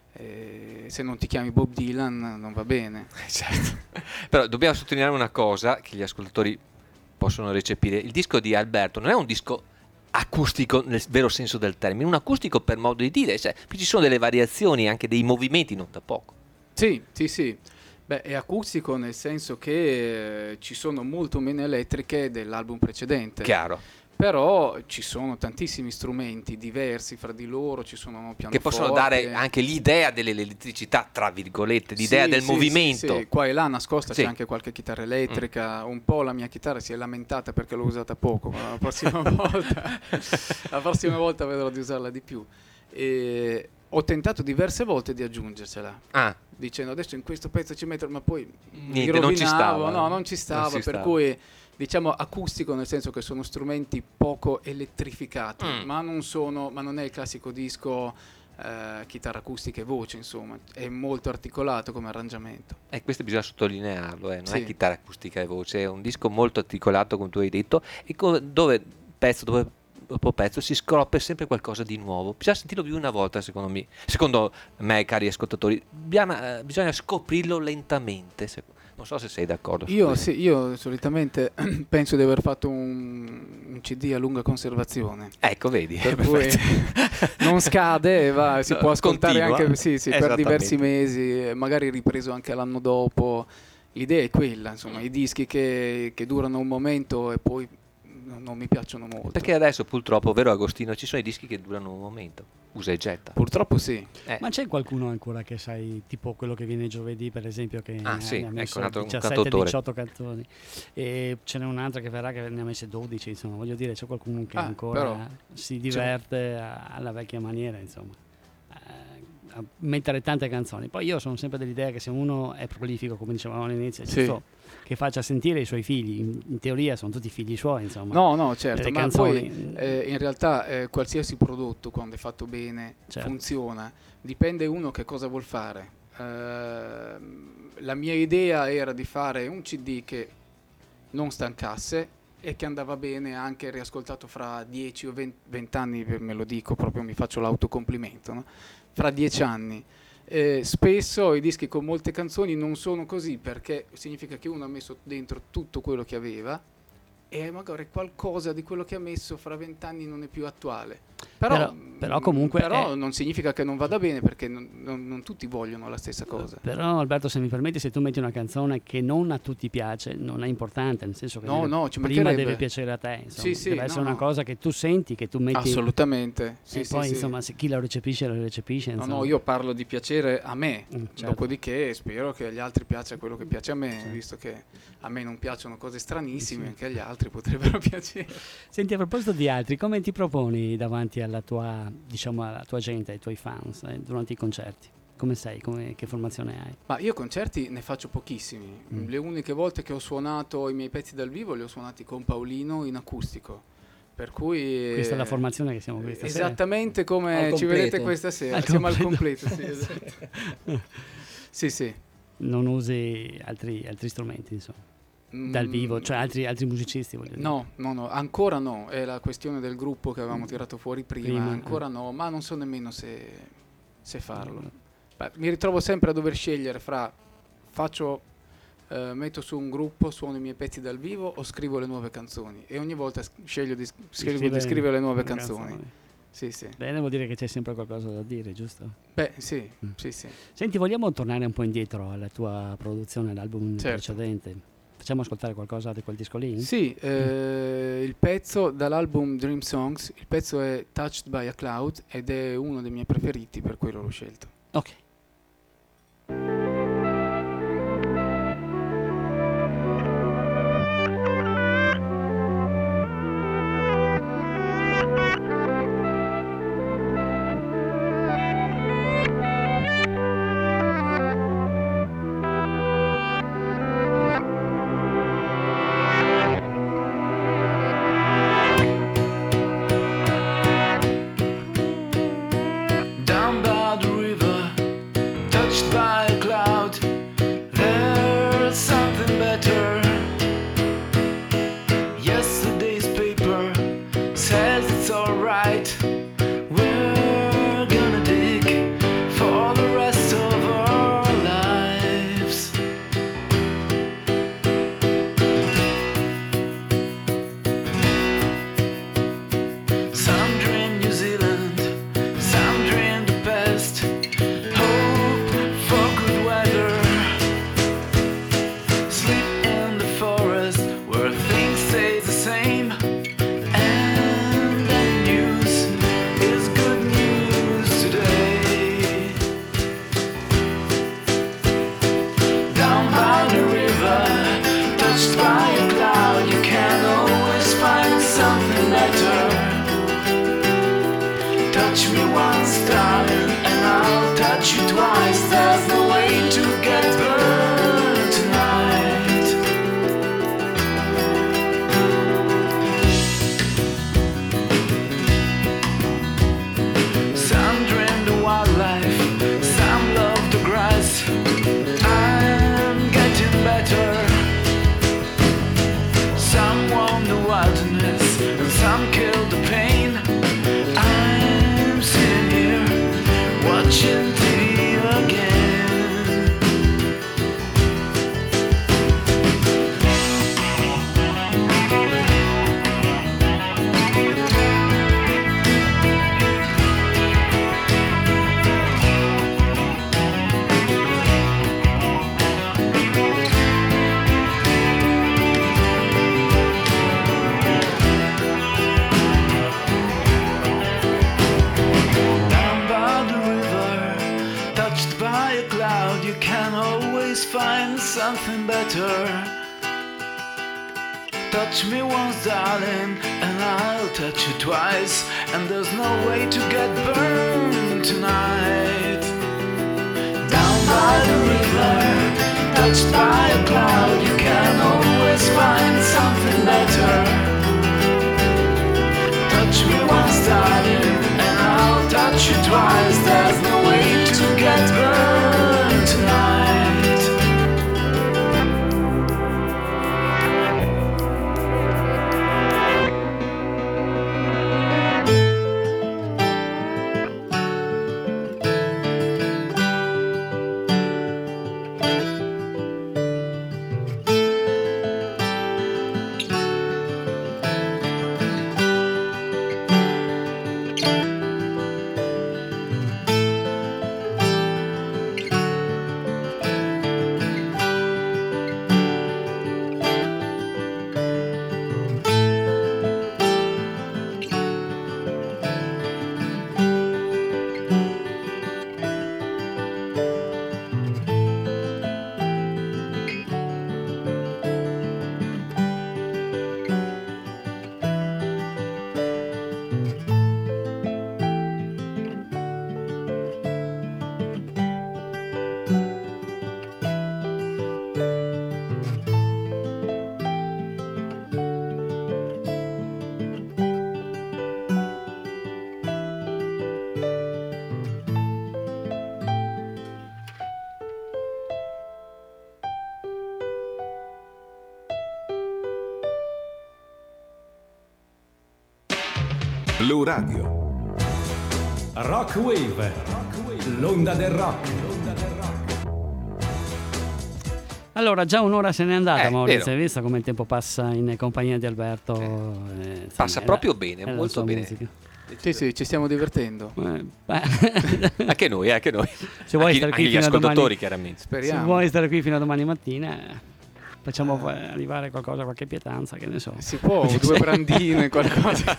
eh, se non ti chiami Bob Dylan non va bene. Certo. Però dobbiamo sottolineare una cosa che gli ascoltatori possono recepire. Il disco di Alberto non è un disco acustico nel vero senso del termine, un acustico per modo di dire, cioè qui ci sono delle variazioni, anche dei movimenti non da poco. Sì, sì, sì. Beh, è acustico nel senso che eh, ci sono molto meno elettriche dell'album precedente. Chiaro. Però ci sono tantissimi strumenti diversi fra di loro, ci sono pianoforti. Che possono dare anche l'idea dell'elettricità, tra virgolette, l'idea Sì, del sì, movimento. sì, sì. Qua e là nascosta Sì. c'è anche qualche chitarra elettrica. Un po' la mia chitarra si è lamentata perché l'ho usata poco, ma la prossima volta, la prossima volta vedrò di usarla di più. E ho tentato diverse volte di aggiungercela. Ah, Dicendo adesso in questo pezzo ci metto, ma poi mi Niente, non ci rovinavo, stava. no, non ci Non stava, ci per stava. cui diciamo acustico nel senso che sono strumenti poco elettrificati, Mm. ma non sono, ma non è il classico disco eh, chitarra acustica e voce, insomma, è molto articolato come arrangiamento. e questo bisogna sottolinearlo, eh, non Sì. è chitarra acustica e voce, è un disco molto articolato, come tu hai detto, e co- dove pezzo dopo dopo pezzo si scopre sempre qualcosa di nuovo. Bisogna sentirlo più di una volta, secondo me, secondo me, cari ascoltatori. Bisogna, eh, bisogna scoprirlo lentamente. se- Non so se sei d'accordo. su Io, questo. sì, io solitamente penso di aver fatto un, un C D a lunga conservazione. Ecco, vedi. Per cui non scade e va, si No, può ascoltare continua. anche sì, sì, per Esattamente. diversi mesi, eh, magari ripreso anche l'anno dopo. L'idea è quella, insomma, i dischi che, che durano un momento e poi non, non mi piacciono molto. Perché adesso purtroppo, vero Agostino, ci sono i dischi che durano un momento. Usa e getta. Purtroppo sì. Eh, Ma c'è qualcuno ancora che sai, tipo quello che viene giovedì per esempio, che Ah, ne- sì, ne ha ecco, messo un altro- un diciassette cantautore. diciotto canzoni, e ce n'è un'altra che verrà che ne ha messe dodici, insomma, voglio dire, c'è qualcuno che Ah, ancora però, si diverte a- alla vecchia maniera, insomma, eh, a mettere tante canzoni. Poi io sono sempre dell'idea che se uno è prolifico, come dicevamo all'inizio, è Sì. giusto che faccia sentire i suoi figli, in, in teoria sono tutti figli suoi, insomma. No, no, certo, delle ma canzoni- poi eh, in realtà eh, qualsiasi prodotto quando è fatto bene Certo. funziona, dipende uno che cosa vuol fare. Ehm, la mia idea era di fare un C D che non stancasse e che andava bene anche riascoltato fra dieci o venti anni, me lo dico, proprio mi faccio l'autocomplimento, no? Fra dieci anni. Eh, spesso i dischi con molte canzoni non sono così, perché significa che uno ha messo dentro tutto quello che aveva e magari qualcosa di quello che ha messo fra vent'anni non è più attuale. Però, Però- però comunque però è- non significa che non vada bene, perché non, non- non tutti vogliono la stessa cosa. Però Alberto, se mi permetti, se tu metti una canzone che non a tutti piace, non è importante, nel senso che No, deve- no, ci prima mancherebbe. deve piacere a te, insomma. Sì, sì, deve no, essere una no. cosa che tu senti, che tu metti Assolutamente. Sì, e sì, poi sì. insomma se chi la recepisce la recepisce, No, insomma. no, io parlo di piacere a me, Mm, certo. dopodiché spero che agli altri piaccia quello che piace a me, visto che a me non piacciono cose stranissime, anche agli altri potrebbero piacere. Senti, a proposito di altri, come ti proponi davanti alla tua, diciamo, alla tua gente, ai tuoi fans, eh, durante i concerti? Come sei? Come- che formazione hai? Ma io concerti ne faccio pochissimi, Mm. le uniche volte che ho suonato i miei pezzi dal vivo li ho suonati con Paolino in acustico, per cui... Questa è la eh, formazione che siamo questa sera. Esattamente come Al ci completo. vedete questa sera, Al siamo al completo. completo, sì, esatto. Sì, sì. Non usi altri, altri strumenti, insomma, dal Mm, vivo, cioè altri, altri musicisti, voglio dire. No, no, no, ancora no, è la questione del gruppo che avevamo tirato fuori prima, Prima, ancora eh. no, ma non so nemmeno se, se farlo. Beh, mi ritrovo sempre a dover scegliere fra faccio, eh, metto su un gruppo, suono i miei pezzi dal vivo o scrivo le nuove canzoni e ogni volta s- sceglio di, scelgo di scrivere le nuove canzoni. Sì, sì. Bene, vuol dire che c'è sempre qualcosa da dire, giusto? Beh, sì, Mm. sì, sì. Senti, vogliamo tornare un po' indietro alla tua produzione, all'album Certo. precedente? Facciamo ascoltare qualcosa di quel disco lì? Sì, eh, il pezzo dall'album Dream Songs, il pezzo è Touched by a Cloud ed è uno dei miei preferiti, per quello l'ho scelto. Ok. Down by the river, touched by a cloud, there's something better. Yesterday's paper says it's alright. We're gonna dig for the rest of our lives. Some dream New Zealand, some dream the past. Hope for good weather. Sleep in the forest where things stay the same. And the news is good news today. Down by the river, touched by a cloud, you can always find something better. Touch me once, darling, and I'll touch you twice. There's no way to get burned tonight. Some dream the wildlife, some love the grass. I'm getting better. Some want the wilderness, and some kill the pain. I'm sitting here watching T V again. Down by the river, touched by a cloud, you can always find something better. Touch me once, darling, and I'll touch you twice. And there's no way to get burned tonight. Down by the river, touched by a cloud, you can always find something better. Touch me once, darling, and I'll touch you twice. There's no way to get burned tonight. Blu Radio. Rock Wave, l'onda del rock. Allora, già un'ora se n'è andata, Eh, Maurizio. vero. Hai visto come il tempo passa in compagnia di Alberto? Eh, insomma, Passa è proprio la- bene, è la molto sua bene. musica. Sì, sì, ci stiamo divertendo. Eh, beh, Anche noi, anche noi. Se vuoi Anche- stare qui anche gli fino a ascoltatori, domani- chiaramente. se Speriamo. vuoi stare qui fino a domani mattina, eh, facciamo eh, arrivare qualcosa, qualche pietanza, che ne so. Si può, due brandine, qualcosa.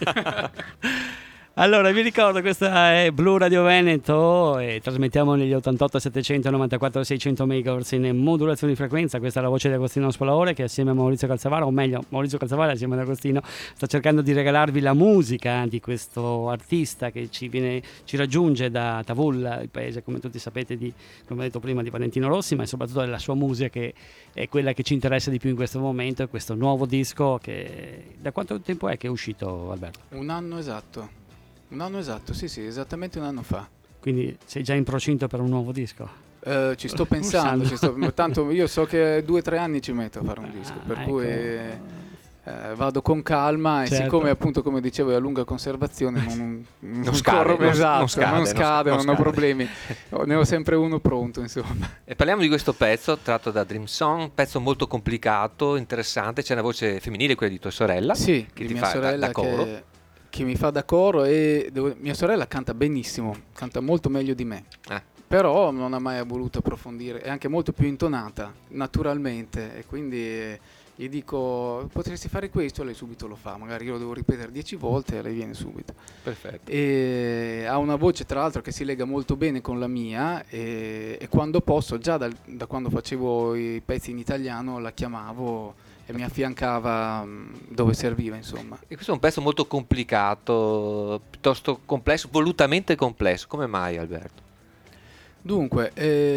Allora, vi ricordo, questa è Blu Radio Veneto e trasmettiamo negli ottantotto settecento novantaquattro seicento megahertz in modulazione di frequenza. Questa è la voce di Agostino Spolaore, che assieme a Maurizio Calzavara, o meglio Maurizio Calzavara assieme ad Agostino, sta cercando di regalarvi la musica di questo artista che ci, viene, ci raggiunge da Tavulla, il paese, come tutti sapete, di, come ho detto prima, di Valentino Rossi, ma soprattutto della sua musica, che è quella che ci interessa di più in questo momento, è questo nuovo disco che... Da quanto tempo è che è uscito, Alberto? Un anno esatto. Un anno esatto, sì, sì, esattamente un anno fa. Quindi sei già in procinto per un nuovo disco? Eh, ci sto pensando, ci sto- tanto io so che due o tre anni ci metto a fare un disco, Ah, per ecco. cui eh, vado con calma e Certo. siccome appunto come dicevo è a lunga conservazione non, non scade, corro- non- esatto, non scade, non non- scade, non non ho scade. problemi, Oh, ne ho sempre uno pronto insomma. E parliamo di questo pezzo tratto da Dream Song, un pezzo molto complicato, interessante. C'è una voce femminile, quella di tua sorella, Sì, che di ti mia fa da- sorella da coro. che, che mi fa da coro e devo- mia sorella canta benissimo, canta molto meglio di me. Eh. Però non ha mai voluto approfondire, è anche molto più intonata naturalmente e quindi eh, gli dico potresti fare questo e lei subito lo fa, magari io lo devo ripetere dieci volte e lei viene subito. Perfetto. E ha una voce tra l'altro che si lega molto bene con la mia e, e quando posso, già dal- da quando facevo i pezzi in italiano la chiamavo e mi affiancava mh, dove serviva insomma. E questo è un pezzo molto complicato, piuttosto complesso, volutamente complesso. Come mai, Alberto? Dunque,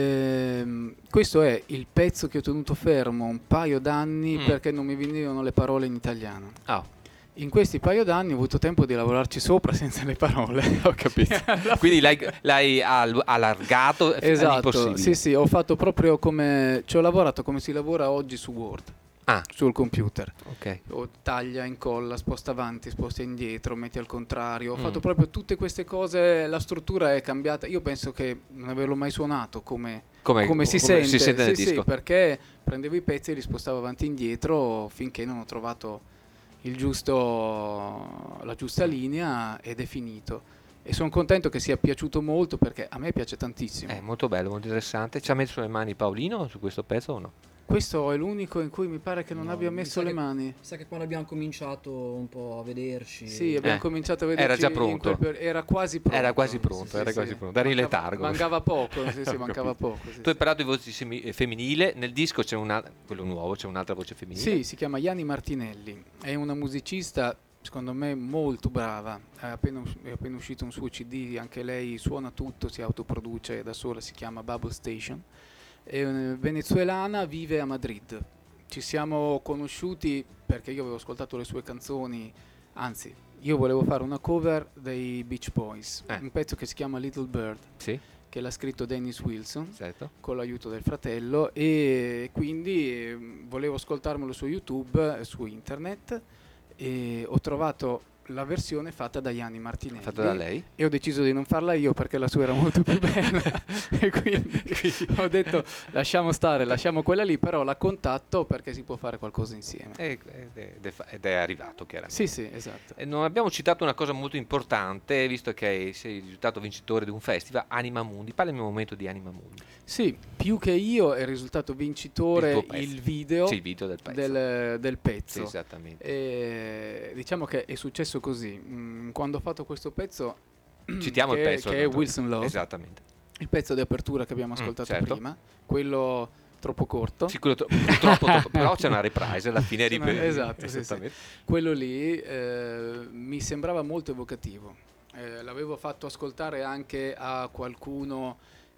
ehm, questo è il pezzo che ho tenuto fermo un paio d'anni Mm. perché non mi venivano le parole in italiano. Ah, In questi paio d'anni ho avuto tempo di lavorarci sopra senza le parole. ho capito. Quindi l'hai, l'hai al- allargato Esatto, all'impossibile. sì sì, ho fatto proprio come, ci ho lavorato come si lavora oggi su Word, Ah, sul computer. ok. O taglia, incolla, sposta avanti, sposta indietro, metti al contrario. Ho Mm. fatto proprio tutte queste cose, la struttura è cambiata. Io penso che non averlo mai suonato come, Come, come si come sente, si sente nel sì, disco. sì, perché prendevo i pezzi e li spostavo avanti e indietro finché non ho trovato il giusto, la giusta linea ed è finito. E sono contento che sia piaciuto molto perché a me piace tantissimo. È molto bello, molto interessante. Ci ha messo le mani Paolino su questo pezzo o no? Questo è l'unico in cui mi pare che non No, abbia mi messo sa le che- mani. Mi sa che quando abbiamo cominciato un po' a vederci... Sì, abbiamo Eh, cominciato a vedere. era già pronto. Era quasi pronto. Era quasi pronto, Sì, era sì, quasi sì. pronto. Eri in Mancava- letargo. Mancava poco, sì, sì, Ho mancava capito. poco. sì, Tu hai sì. parlato di voce semi- femminile, nel disco c'è una, quello nuovo, c'è un'altra voce femminile. Sì, si chiama Iani Martinelli, è una musicista secondo me molto brava, è appena, us- è appena uscito un suo C D, anche lei suona tutto, si autoproduce da sola, si chiama Bubble Station, è eh, venezuelana, vive a Madrid. Ci siamo conosciuti perché io avevo ascoltato le sue canzoni, anzi io volevo fare una cover dei Beach Boys, Eh. un pezzo che si chiama Little Bird, Sì, che l'ha scritto Dennis Wilson certo. con l'aiuto del fratello e quindi eh, volevo ascoltarmelo su YouTube, eh, su internet e ho trovato la versione fatta da Iani Martinelli Fatto da lei. e ho deciso di non farla io perché la sua era molto più bella e quindi ho detto lasciamo stare, lasciamo quella lì, però la contatto perché si può fare qualcosa insieme. Ed è, ed è- ed è arrivato, chiaramente. Sì, sì, esatto. E non abbiamo citato una cosa molto importante, visto che sei risultato vincitore di un festival, Anima Mundi. Parlami un momento di Anima Mundi. Sì, più che io è risultato vincitore Il il, tuo pezzo. video, Sì, il video del pezzo. del, del Sì, pezzo. esattamente. E diciamo che è successo così. Mm, quando ho fatto questo pezzo, Citiamo che, il pezzo. che è tanto. Wilson Love, Esattamente. il pezzo di apertura che abbiamo Mm, ascoltato certo. prima, quello troppo corto, Sì, quello tro- purtroppo, troppo, però c'è una reprise alla fine C'è una- ripe- esatto, sì, sì. esattamente. quello lì eh, mi sembrava molto evocativo. Eh, l'avevo fatto ascoltare anche a qualcuno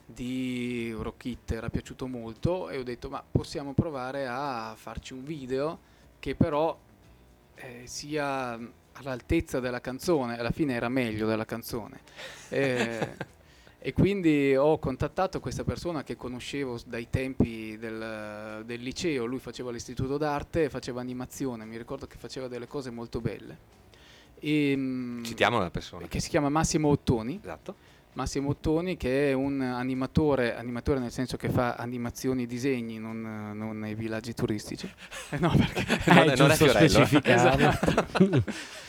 di Rock It, era piaciuto molto e ho detto ma possiamo provare a farci un video che però eh, sia all'altezza della canzone, alla fine era meglio della canzone. Eh, e quindi ho contattato questa persona che conoscevo dai tempi del, del liceo, lui faceva l'istituto d'arte e faceva animazione, mi ricordo che faceva delle cose molto belle. E, mm, Citiamo una persona. che si chiama Massimo Ottoni. Esatto. Massimo Ottoni, che è un animatore, animatore nel senso che fa animazioni e disegni, non, non nei villaggi turistici. Eh no, perché Non Eh, è- non è giusto Fiorello, eh. specificarlo. Esatto.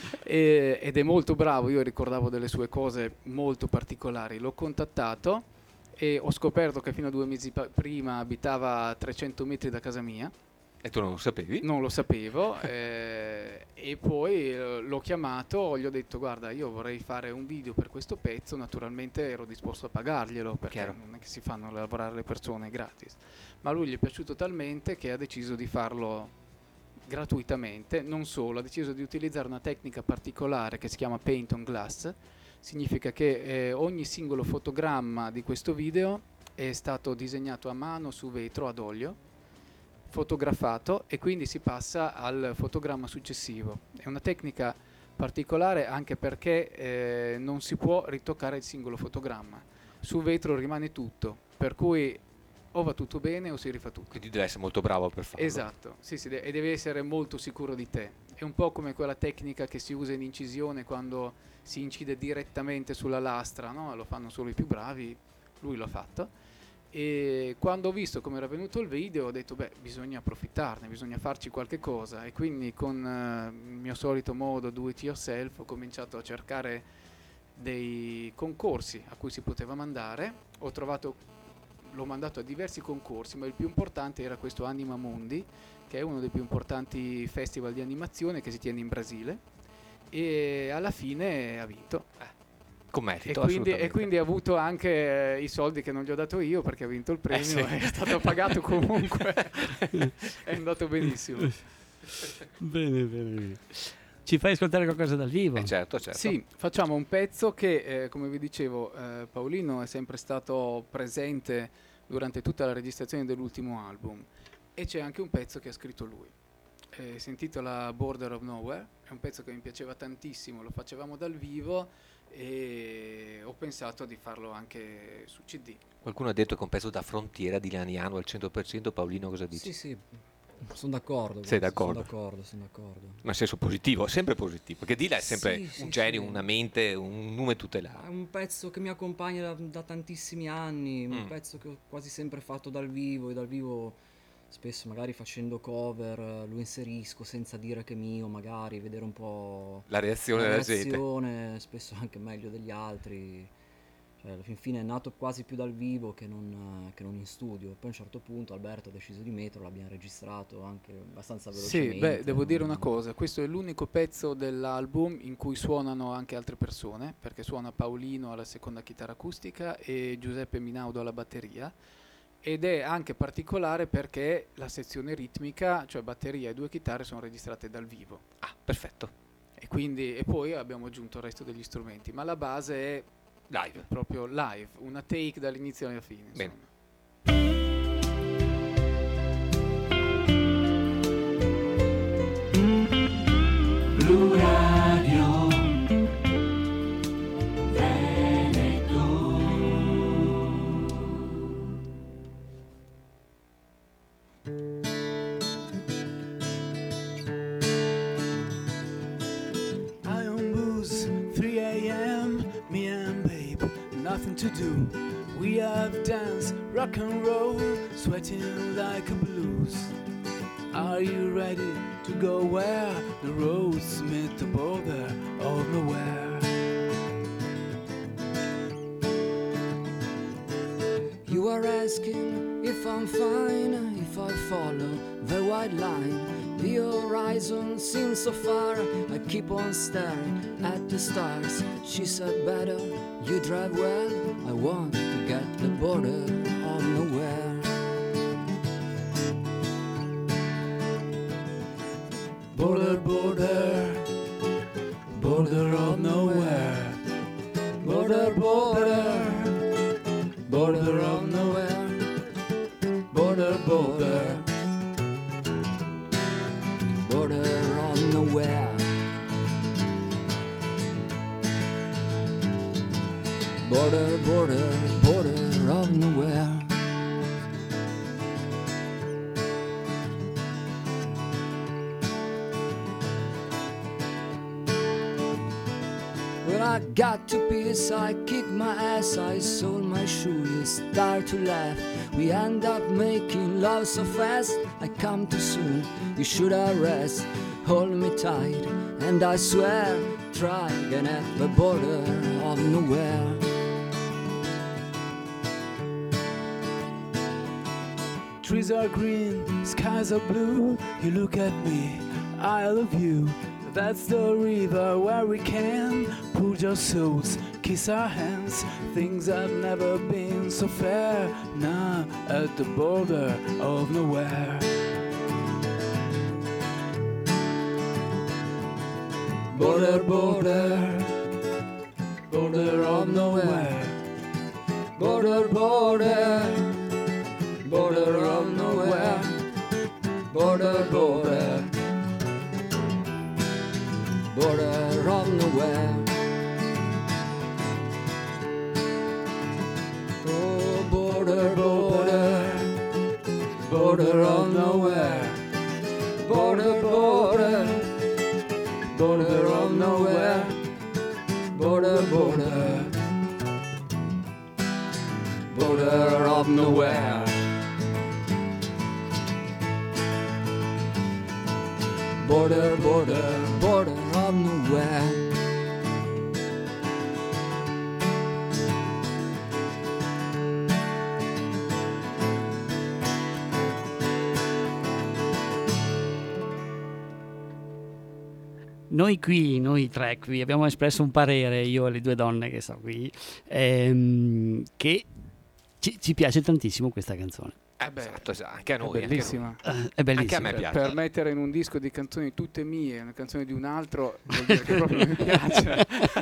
E- ed è molto bravo, io ricordavo delle sue cose molto particolari. L'ho contattato e ho scoperto che fino a due mesi pa- prima abitava a trecento metri da casa mia. E tu non lo sapevi? Non lo sapevo, eh, e poi eh, l'ho chiamato, gli ho detto guarda, io vorrei fare un video per questo pezzo, naturalmente ero disposto a pagarglielo perché Chiaro. non è che si fanno lavorare le persone gratis, ma a lui gli è piaciuto talmente che ha deciso di farlo gratuitamente. Non solo, ha deciso di utilizzare una tecnica particolare che si chiama Paint on Glass. Significa che eh, ogni singolo fotogramma di questo video è stato disegnato a mano su vetro ad olio, fotografato, e quindi si passa al fotogramma successivo. È una tecnica particolare anche perché eh, non si può ritoccare il singolo fotogramma, su vetro rimane tutto, per cui o va tutto bene o si rifà tutto. Quindi deve essere molto bravo per farlo. Esatto, sì, sì, de- e deve essere molto sicuro di te. È un po' come quella tecnica che si usa in incisione quando si incide direttamente sulla lastra, no? Lo fanno solo i più bravi, lui l'ha fatto. E quando ho visto come era venuto il video ho detto beh, bisogna approfittarne, bisogna farci qualche cosa, e quindi con eh, il mio solito modo do it yourself ho cominciato a cercare dei concorsi a cui si poteva mandare. Ho trovato, l'ho mandato a diversi concorsi, ma il più importante era questo Anima Mundi, che è uno dei più importanti festival di animazione che si tiene in Brasile, e alla fine ha vinto. Con E merito, quindi, e assolutamente. quindi ha avuto anche eh, i soldi che non gli ho dato io perché ha vinto il premio, sì. è stato pagato comunque, è andato benissimo. Bene, bene, bene. Ci fai ascoltare qualcosa dal vivo? Eh, certo, certo. Sì, facciamo un pezzo che, eh, come vi dicevo, eh, Paolino è sempre stato presente durante tutta la registrazione dell'ultimo album, e c'è anche un pezzo che ha scritto lui. Eh, si intitola Border of Nowhere, è un pezzo che mi piaceva tantissimo, lo facevamo dal vivo e ho pensato di farlo anche su C D. Qualcuno ha detto che è un pezzo da frontiera di Laniano al cento per cento. Paolino, cosa dici? Sì, sì, sono d'accordo. Sei guarda, d'accordo? Sono d'accordo, sono d'accordo. Ma in senso positivo, sempre positivo. Perché Dila è sempre Sì, sì, un genio, sì. una mente, un nome È tutelato. un pezzo che mi accompagna da, da tantissimi anni, un Mm. pezzo che ho quasi sempre fatto dal vivo, e dal vivo spesso magari facendo cover eh, lo inserisco senza dire che è mio, magari vedere un po' La reazione la della gente. reazione, spesso anche meglio degli altri. Cioè, alla fin fine è nato quasi più dal vivo che non, eh, che non in studio. Poi a un certo punto Alberto ha deciso di metterlo, l'abbiamo registrato anche abbastanza velocemente. Sì, beh, devo dire non- una cosa, questo è l'unico pezzo dell'album in cui suonano anche altre persone, perché suona Paolino alla seconda chitarra acustica e Giuseppe Minaudo alla batteria, ed è anche particolare perché la sezione ritmica, cioè batteria e due chitarre, sono registrate dal vivo. Ah, perfetto. E quindi e poi abbiamo aggiunto il resto degli strumenti, ma la base è Live. proprio live, una take dall'inizio alla fine. Bene. insomma. Blu Radio Veneto. Iron booze, three a.m. Me and babe, nothing to do. We have danced, rock and roll, sweating like a blues. Are you ready to go where the roads meet the border of nowhere? You are asking if I'm fine, if I follow the white line. The horizon seems so far, I keep on staring at the stars. She said better, you drive well, I want to get the border of nowhere. Border, border, border of nowhere. Border, border, border of nowhere. Border, border, Border of nowhere. Border, border, border of nowhere. I got to piss, I kick my ass, I sold my shoe, you start to laugh. We end up making love so fast, I come too soon, you should arrest. Hold me tight, and I swear, try again at the border of nowhere. Trees are green, skies are blue. You look at me, I love you. That's the river where we can pull your souls, kiss our hands. Things have never been so fair. Now at the border of nowhere. Border, border, border of nowhere. Border, border, border of nowhere. Border, border, border of nowhere. Oh, border, border, border of nowhere. Border, border, border of nowhere. Border, border, border of nowhere. Border, border, border of nowhere. Noi qui, noi tre qui, abbiamo espresso un parere, io e le due donne che sono qui, ehm, che ci, ci piace tantissimo questa canzone. Eh beh, esatto, esatto, anche a È noi. bellissima. Eh, è bellissima. Anche a me Per, piace. per mettere in un disco di canzoni tutte mie, una canzone di un altro, vuol dire che proprio mi piace.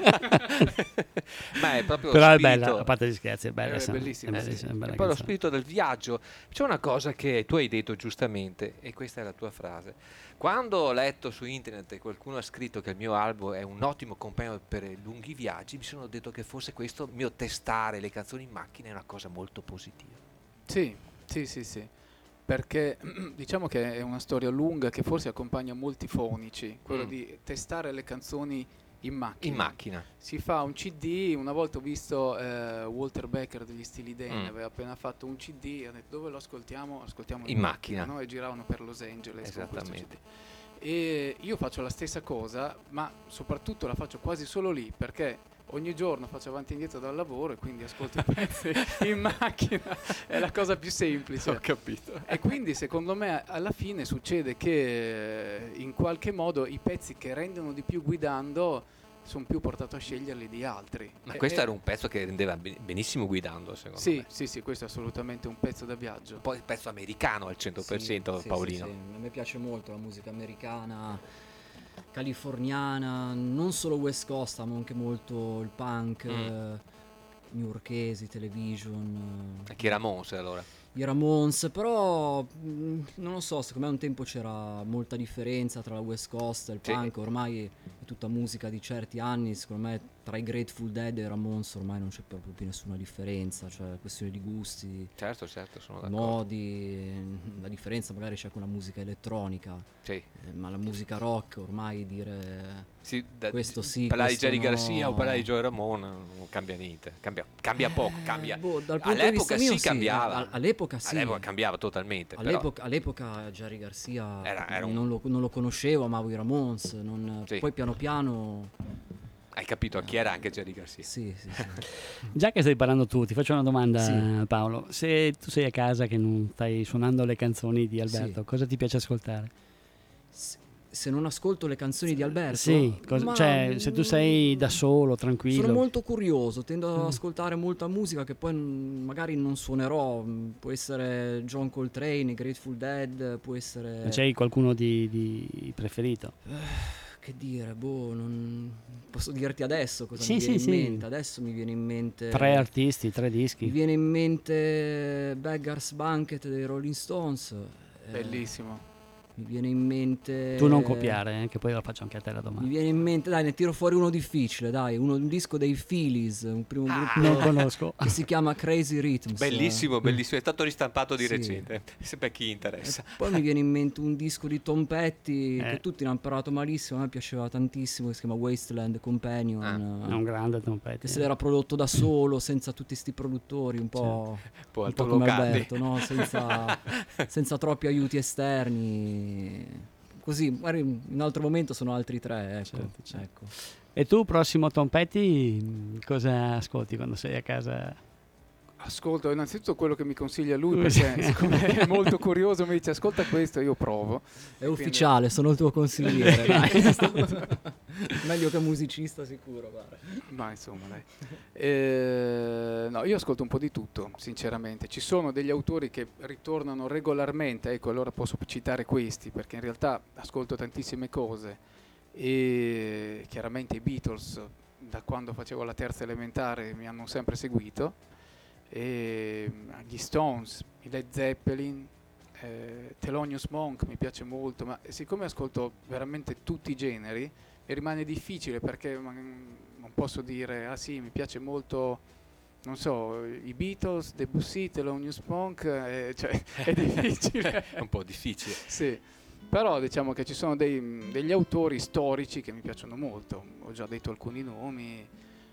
Ma è proprio Però lo è spirito. bella, a parte gli scherzi, è bella. È insomma, bellissima, è sì. bellissima, è bella E poi lo canzone. spirito del viaggio. C'è una cosa che tu hai detto giustamente, e questa è la tua frase. Quando ho letto su internet e qualcuno ha scritto che il mio album è un ottimo compagno per i lunghi viaggi, mi sono detto che forse questo mio testare le canzoni in macchina è una cosa molto positiva. Sì, sì, sì, sì. Perché diciamo che è una storia lunga che forse accompagna molti fonici, quello Mm. di testare le canzoni in macchina. In macchina. Si fa un C D, una volta ho visto eh, Walter Becker degli Stili Dan, Mm. aveva appena fatto un C D, e ho detto dove lo ascoltiamo? Ascoltiamo In macchina. no? E giravano per Los Angeles con questo C D. Esattamente. E io faccio la stessa cosa, ma soprattutto la faccio quasi solo lì, perché ogni giorno faccio avanti e indietro dal lavoro e quindi ascolto i pezzi in macchina, è la cosa più semplice. Ho capito. E quindi secondo me alla fine succede che eh, in qualche modo i pezzi che rendono di più guidando sono più portato a sceglierli di altri. Ma E- questo e- era un pezzo che rendeva ben- benissimo guidando, secondo Sì, me. sì, sì, questo è assolutamente un pezzo da viaggio. Poi il pezzo americano al cento per cento, Sì, sì, Paolino. sì, sì. A me piace molto la musica americana, californiana, non solo West Coast, ma anche molto il punk, Mm. eh, newyorkesi, Television, eh, Anche i Ramones allora. i Ramones, però mh, non lo so, secondo me un tempo c'era molta differenza tra la West Coast e il Sì. punk, ormai è tutta musica di certi anni, secondo me tra i Grateful Dead e i Ramones ormai non c'è proprio più nessuna differenza, cioè questione di gusti, Certo, certo, sono d'accordo. modi, eh, la differenza magari c'è con la musica elettronica, Sì. eh, ma la musica rock ormai dire Sì, da- questo sì, parlare di questo Jerry no. Garcia o parlare di Joey Ramone non cambia niente, cambia, cambia poco, cambia. Eh, boh, dal punto di All'epoca vista mio sì cambiava. a- all'epoca sì. All'epoca cambiava totalmente. però- All'epoca, all'epoca Jerry Garcia Era- era un- non, lo, non lo conoscevo, amavo i Ramones, non- Sì. poi piano piano Hai capito chi era anche Jerry Garcia? sì, sì, sì. Già che stai parlando tu, ti faccio una domanda, Sì. Paolo. Se tu sei a casa che non stai suonando le canzoni di Alberto, Sì. cosa ti piace ascoltare? Se, se non ascolto le canzoni di Alberto, Sì, cosa- ma- cioè se tu sei da solo, tranquillo. sono molto curioso, tendo ad Mm. ascoltare molta musica che poi mm, magari non suonerò, mm, può essere John Coltrane, Grateful Dead, può essere Ma c'hai qualcuno di, di preferito? che dire, boh, non posso dirti adesso cosa Sì, mi viene sì, in sì. mente, adesso mi viene in mente Tre artisti, tre Mi dischi. viene in mente Beggar's Banquet dei Rolling Stones. eh, Bellissimo. Mi viene in mente... Tu non copiare, eh, che poi lo faccio anche a te la domanda. Mi viene in mente, dai, ne tiro fuori uno difficile, dai, uno, un disco dei Phillies, un primo Ah, gruppo non conosco. che si chiama Crazy Rhythms. Bellissimo, bellissimo, è stato ristampato di Sì. recente, se per chi interessa. E poi mi viene in mente un disco di Tom Petty Eh. che tutti ne hanno parlato malissimo, a me piaceva tantissimo, che si chiama Wasteland Companion. Ah, È un grande Tom Petty. Che se l'era prodotto da solo, senza tutti sti produttori, un po', Poi un al po' come Tolocandi. Alberto, no? senza, senza troppi aiuti esterni. Così, magari in un altro momento sono altri tre. Ecco. Certo, certo. Ecco. E tu, prossimo Tom Petty, mh, cosa ascolti quando sei a casa? Ascolto innanzitutto quello che mi consiglia lui, perché siccome è molto curioso mi dice ascolta questo, io provo. È ufficiale, sono il tuo consigliere. dai. Meglio che musicista sicuro. Guarda. Ma insomma, dai. Eh, no, io ascolto un po' di tutto, sinceramente. Ci sono degli autori che ritornano regolarmente, ecco, allora posso citare questi, perché in realtà ascolto tantissime cose. E chiaramente i Beatles, da quando facevo la terza elementare, mi hanno sempre seguito. E gli Stones, i Led Zeppelin, eh, Thelonious Monk mi piace molto, ma siccome ascolto veramente tutti i generi, mi rimane difficile perché ma, non posso dire, ah sì, mi piace molto, non so, i Beatles, Debussy, Thelonious Monk, eh, cioè è difficile. È un po' difficile. Sì, però diciamo che ci sono dei, degli autori storici che mi piacciono molto, ho già detto alcuni nomi.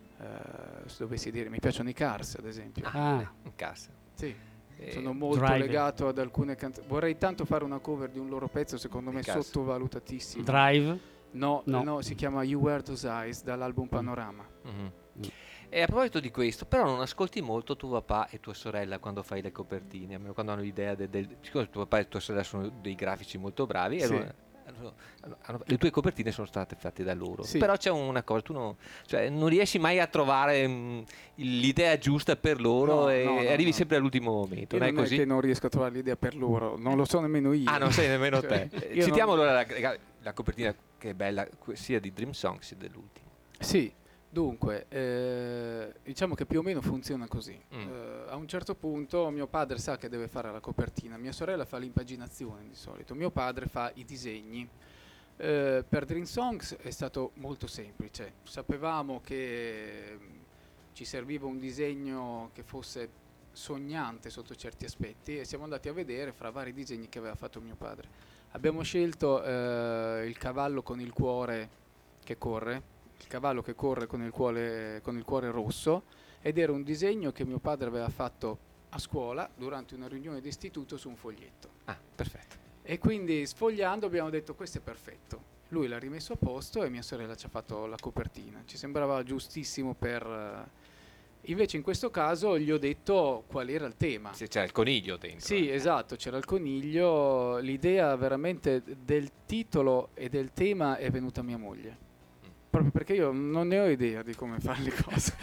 Uh, se dovessi dire, mi piacciono i Cars ad esempio. Ah, In casa. Sì, Eh, sono molto Drive. legato ad alcune canzoni. Vorrei tanto fare una cover di un loro pezzo, secondo me I Cars. sottovalutatissimo. Drive? No, No. no, si chiama You Wear Those Eyes dall'album Panorama. Mhm. E a proposito di questo, però non ascolti molto tuo papà e tua sorella quando fai le copertine, almeno quando hanno l'idea del... del siccome tuo papà e tua sorella sono dei grafici molto bravi, Sì. allora- hanno- hanno- hanno- le tue copertine sono state fatte da loro. Sì. Però c'è una cosa, tu non, cioè, non riesci mai a trovare mh, l'idea giusta per loro No, e no, no, arrivi no. sempre all'ultimo momento, Io non è non è così? che non riesco a trovare l'idea per loro, non lo so nemmeno io. Ah, non sei nemmeno Cioè, te. Eh, io Citiamo non- allora la, la copertina che è bella que- sia di Dream Song sia dell'ultimo. Sì, dunque, eh, diciamo che più o meno funziona così. Mm. Eh, a un certo punto mio padre sa che deve fare la copertina, mia sorella fa l'impaginazione di solito, mio padre fa i disegni. Eh, per Dream Songs è stato molto semplice, sapevamo che mm, ci serviva un disegno che fosse sognante sotto certi aspetti e siamo andati a vedere fra vari disegni che aveva fatto mio padre. Abbiamo scelto eh, il cavallo con il cuore che corre, il cavallo che corre con il cuore, con il cuore rosso, ed era un disegno che mio padre aveva fatto a scuola durante una riunione di istituto su un foglietto. Ah, perfetto. E quindi sfogliando abbiamo detto questo è perfetto. Lui l'ha rimesso a posto e mia sorella ci ha fatto la copertina. Ci sembrava giustissimo per... eh, Invece in questo caso gli ho detto qual era il tema. Se c'è il coniglio dentro. Sì, eh. esatto, c'era il coniglio. L'idea veramente del titolo e del tema è venuta a mia moglie. Proprio perché io non ne ho idea di come fare le cose.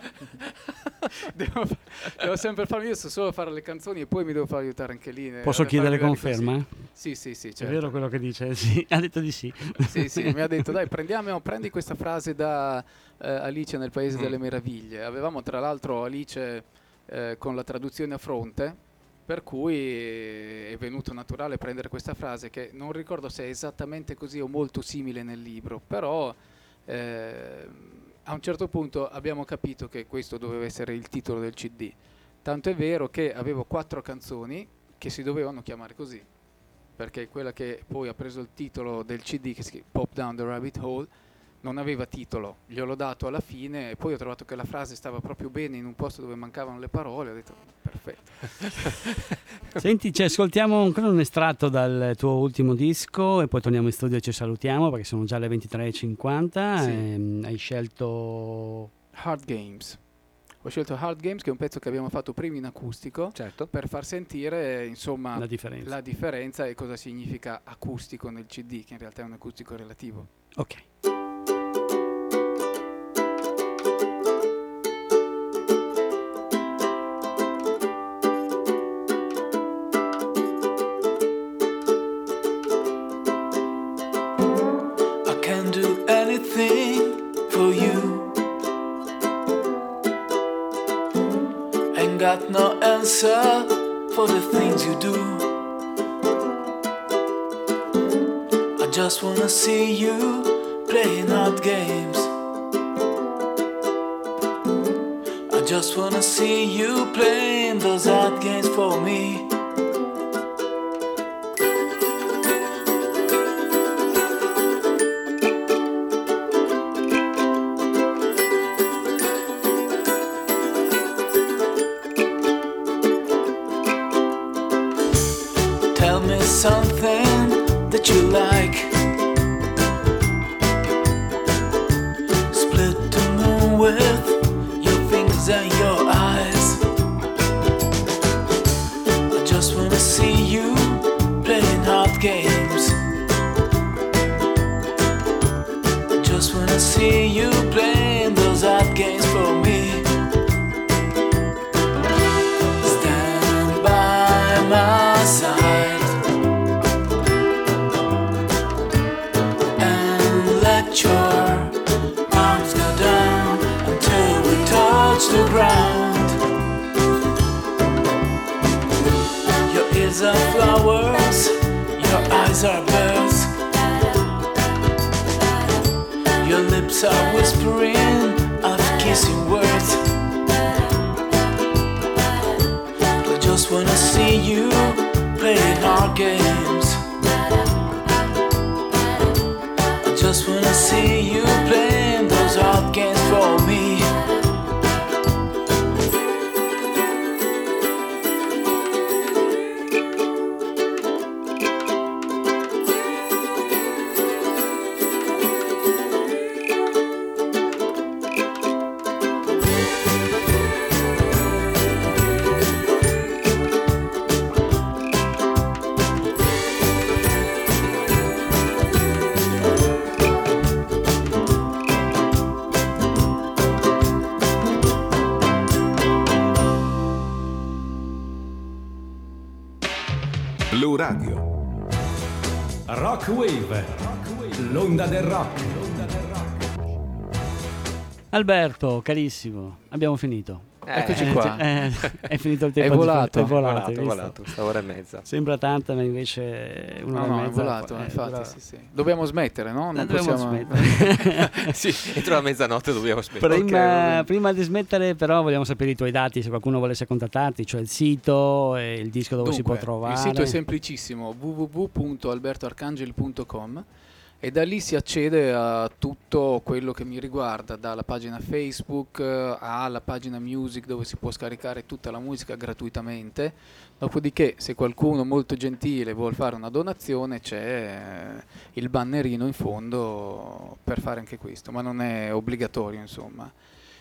devo, devo sempre farmi, io so solo fare le canzoni e poi mi devo far aiutare anche lì. ne- Posso a chiedere farmi vedere conferma? così. Sì, sì, sì, È certo. vero quello che dice? Sì, ha detto di sì. Sì, sì, mi ha detto dai prendiamo, prendi questa frase da eh, Alice nel Paese Mm. delle Meraviglie. Avevamo tra l'altro Alice eh, con la traduzione a fronte, per cui è venuto naturale prendere questa frase che non ricordo se è esattamente così o molto simile nel libro, però eh, a un certo punto abbiamo capito che questo doveva essere il titolo del C D. Tanto è vero che avevo quattro canzoni che si dovevano chiamare così, perché quella che poi ha preso il titolo del C D, che si chiama Pop Down the Rabbit Hole, non aveva titolo, gliel'ho dato alla fine e poi ho trovato che la frase stava proprio bene in un posto dove mancavano le parole, ho detto perfetto. Senti, ci ascoltiamo ancora un estratto dal tuo ultimo disco e poi torniamo in studio e ci salutiamo perché sono già le ventitré e cinquanta. Sì. Ehm, hai scelto... Hard Games. Ho scelto Hard Games, che è un pezzo che abbiamo fatto prima in acustico, Certo. per far sentire insomma La differenza. la differenza e cosa significa acustico nel C D, che in realtà è un acustico relativo. Ok. I can do anything for you. Ain't got no answer for the things you do. just wanna see you playing hard games. I just wanna see you playing those hard games for me. Tell me something that you like. Split the moon with your fingers and your eyes. I just wanna see you playing hard games. I just wanna see you playing those hard games for me. Stand by my side. Your arms go down until we touch the ground. Your ears are flowers, your eyes are birds. Your lips are whispering of kissing words. I just wanna see you playing our games. Just wanna see you playing those hard games for me. Blu Radio. Rock Wave, l'onda del rock. Alberto, carissimo, abbiamo finito. Eh, Eccoci Eh, qua. eh, è finito il tempo. È volato. Di... È volato, volato, hai visto? volato, sta ora e mezza. Sembra tanta, ma invece un'ora No, no, e è mezza. volato, eh, infatti, però- sì, sì. Dobbiamo smettere, no? Eh, Non dobbiamo possiamo... smettere. Sì, entro la mezzanotte dobbiamo smettere. Prima, Ok, va bene. prima di smettere, però, vogliamo sapere i tuoi dati. Se qualcuno volesse contattarti, cioè il sito e il disco dove si può Dunque, trovare. il sito è semplicissimo, w w w punto alberto arcangeli punto com, e da lì si accede a tutto quello che mi riguarda, dalla pagina Facebook eh, alla pagina Music, dove si può scaricare tutta la musica gratuitamente. Dopodiché, se qualcuno molto gentile vuol fare una donazione, c'è eh, il bannerino in fondo per fare anche questo, ma non è obbligatorio, insomma.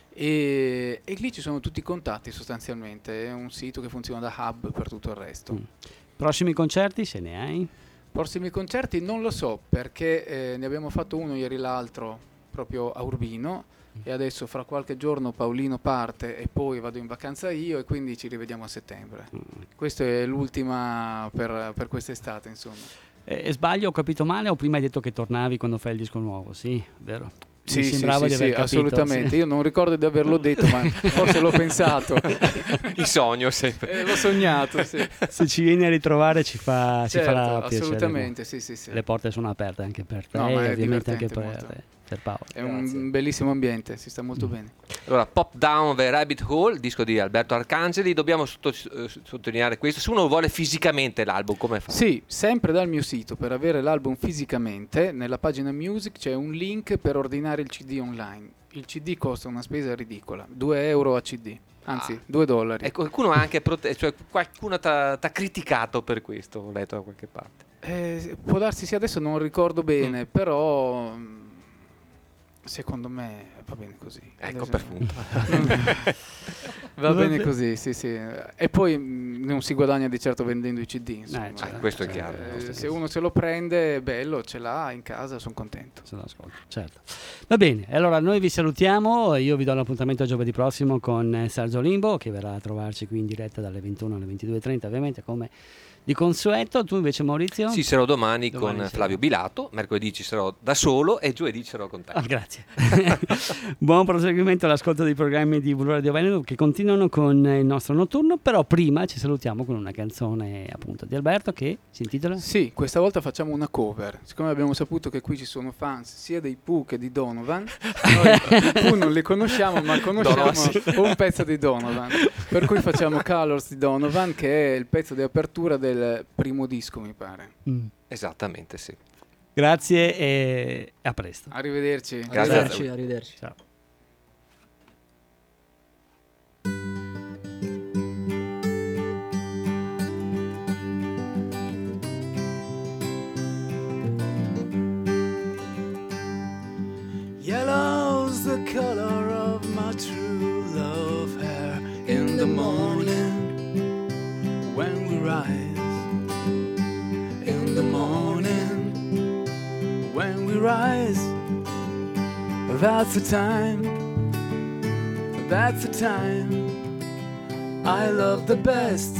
E, e lì ci sono tutti i contatti sostanzialmente, è un sito che funziona da hub per tutto il resto. Mm. Prossimi concerti, se ne hai? Prossimi concerti non lo so, perché eh, ne abbiamo fatto uno ieri l'altro proprio a Urbino, e adesso fra qualche giorno Paolino parte e poi vado in vacanza io, e quindi ci rivediamo a settembre. Questa è l'ultima per, per quest'estate, insomma. Eh, sbaglio, ho capito male, o prima hai detto che tornavi quando fai il disco nuovo? Sì, vero? Sì, Mi sì, sembrava sì, di aver sì, capito, assolutamente. sì. Io non ricordo di averlo detto, ma forse l'ho pensato. Il sogno sempre. Eh, l'ho sognato, sì. Se ci vieni a ritrovare ci, fa, ci Certo, farà piacere. assolutamente, sì, sì, sì. Le porte sono aperte anche per te, No, ma è e ovviamente anche divertente, per, molto. per Paolo. È un bellissimo ambiente, si sta molto Mm. bene. Allora, Pop Down the Rabbit Hole, il disco di Alberto Arcangeli. Dobbiamo sotto- eh, sottolineare questo. Se uno vuole fisicamente l'album, come fa? Sì, sempre dal mio sito, per avere l'album fisicamente, nella pagina Music c'è un link per ordinare il C D online. Il C D costa una spesa ridicola, due euro a C D, anzi Ah. due dollari. E qualcuno ha anche prote- cioè qualcuno ti ha criticato per questo, ho letto da qualche parte. Eh, può darsi, sì, adesso non ricordo bene, però mh, secondo me va bene così. Ecco, Adesso- per punto. Va bene così, sì, sì. E poi mh, non si guadagna di certo vendendo i C D, insomma. Eh, certo. Ah, questo è chiaro. Eh, se uno se lo prende, è bello, ce l'ha in casa, sono contento. Se lo ascolto, certo. Va bene, allora noi vi salutiamo, io vi do l'appuntamento giovedì prossimo con eh, Sergio Limbo, che verrà a trovarci qui in diretta dalle ventuno alle ventidue e trenta, ovviamente come di consueto. Tu invece, Maurizio? Ci sarò domani, Domani con sera. Flavio Bilato, mercoledì ci sarò da solo e giovedì ci sarò con te. Ah, grazie. Buon proseguimento all'ascolto dei programmi di Blu Radio Veneto che continuano con il nostro notturno, però prima ci salutiamo con una canzone appunto di Alberto che si intitola Sì, questa volta facciamo una cover. Siccome abbiamo saputo che qui ci sono fans sia dei Pooh che di Donovan, noi i Pooh non li conosciamo, ma conosciamo un pezzo di Donovan. Per cui facciamo Colors di Donovan, che è il pezzo di apertura del primo disco, mi pare. Mm. Esattamente, sì. Grazie e a presto. Arrivederci. Grazie a Arrivederci, voi. arrivederci. Ciao. Yellow's the color of my true love hair. In the morning when we rise, in the morning when we rise, that's the time, that's the time I love the best.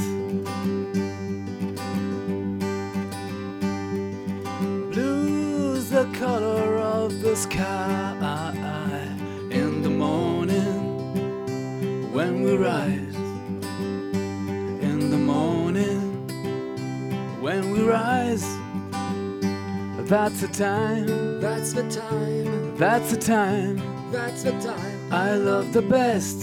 Blue's the color of the sky. In the morning when we rise, in the morning when we rise, that's the time, That's the time, that's the time that's the time I love the best.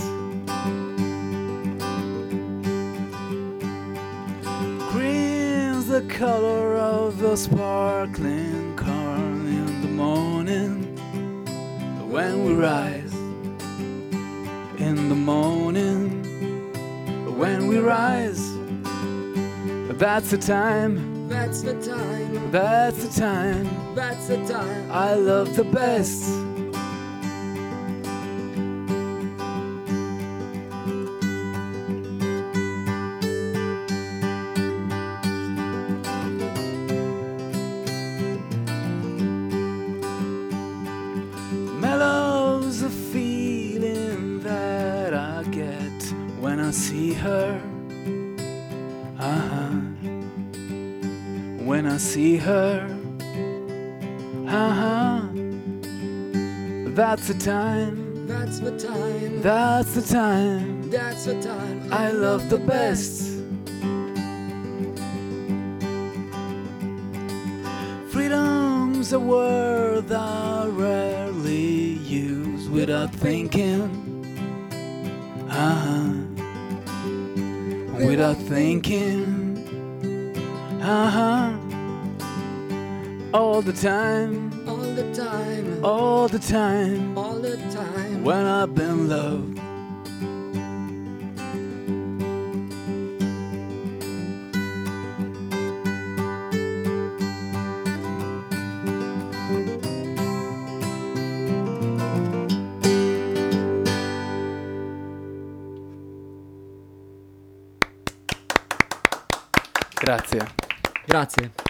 Green's the color of the sparkling corn. In the morning when we rise, in the morning when we rise, that's the time, That's the time, that's the time that's the time I love the best. Mellow's a feeling that I get when I see her. Uh-huh. When I see her. Uh-huh. That's the time, That's the time, that's the time that's the time I love the best. Freedom's a word I rarely use without thinking. Uh-huh. Without thinking. Uh-huh. All the time, all the time, all the time all the time when I've been loved. Grazie. Grazie.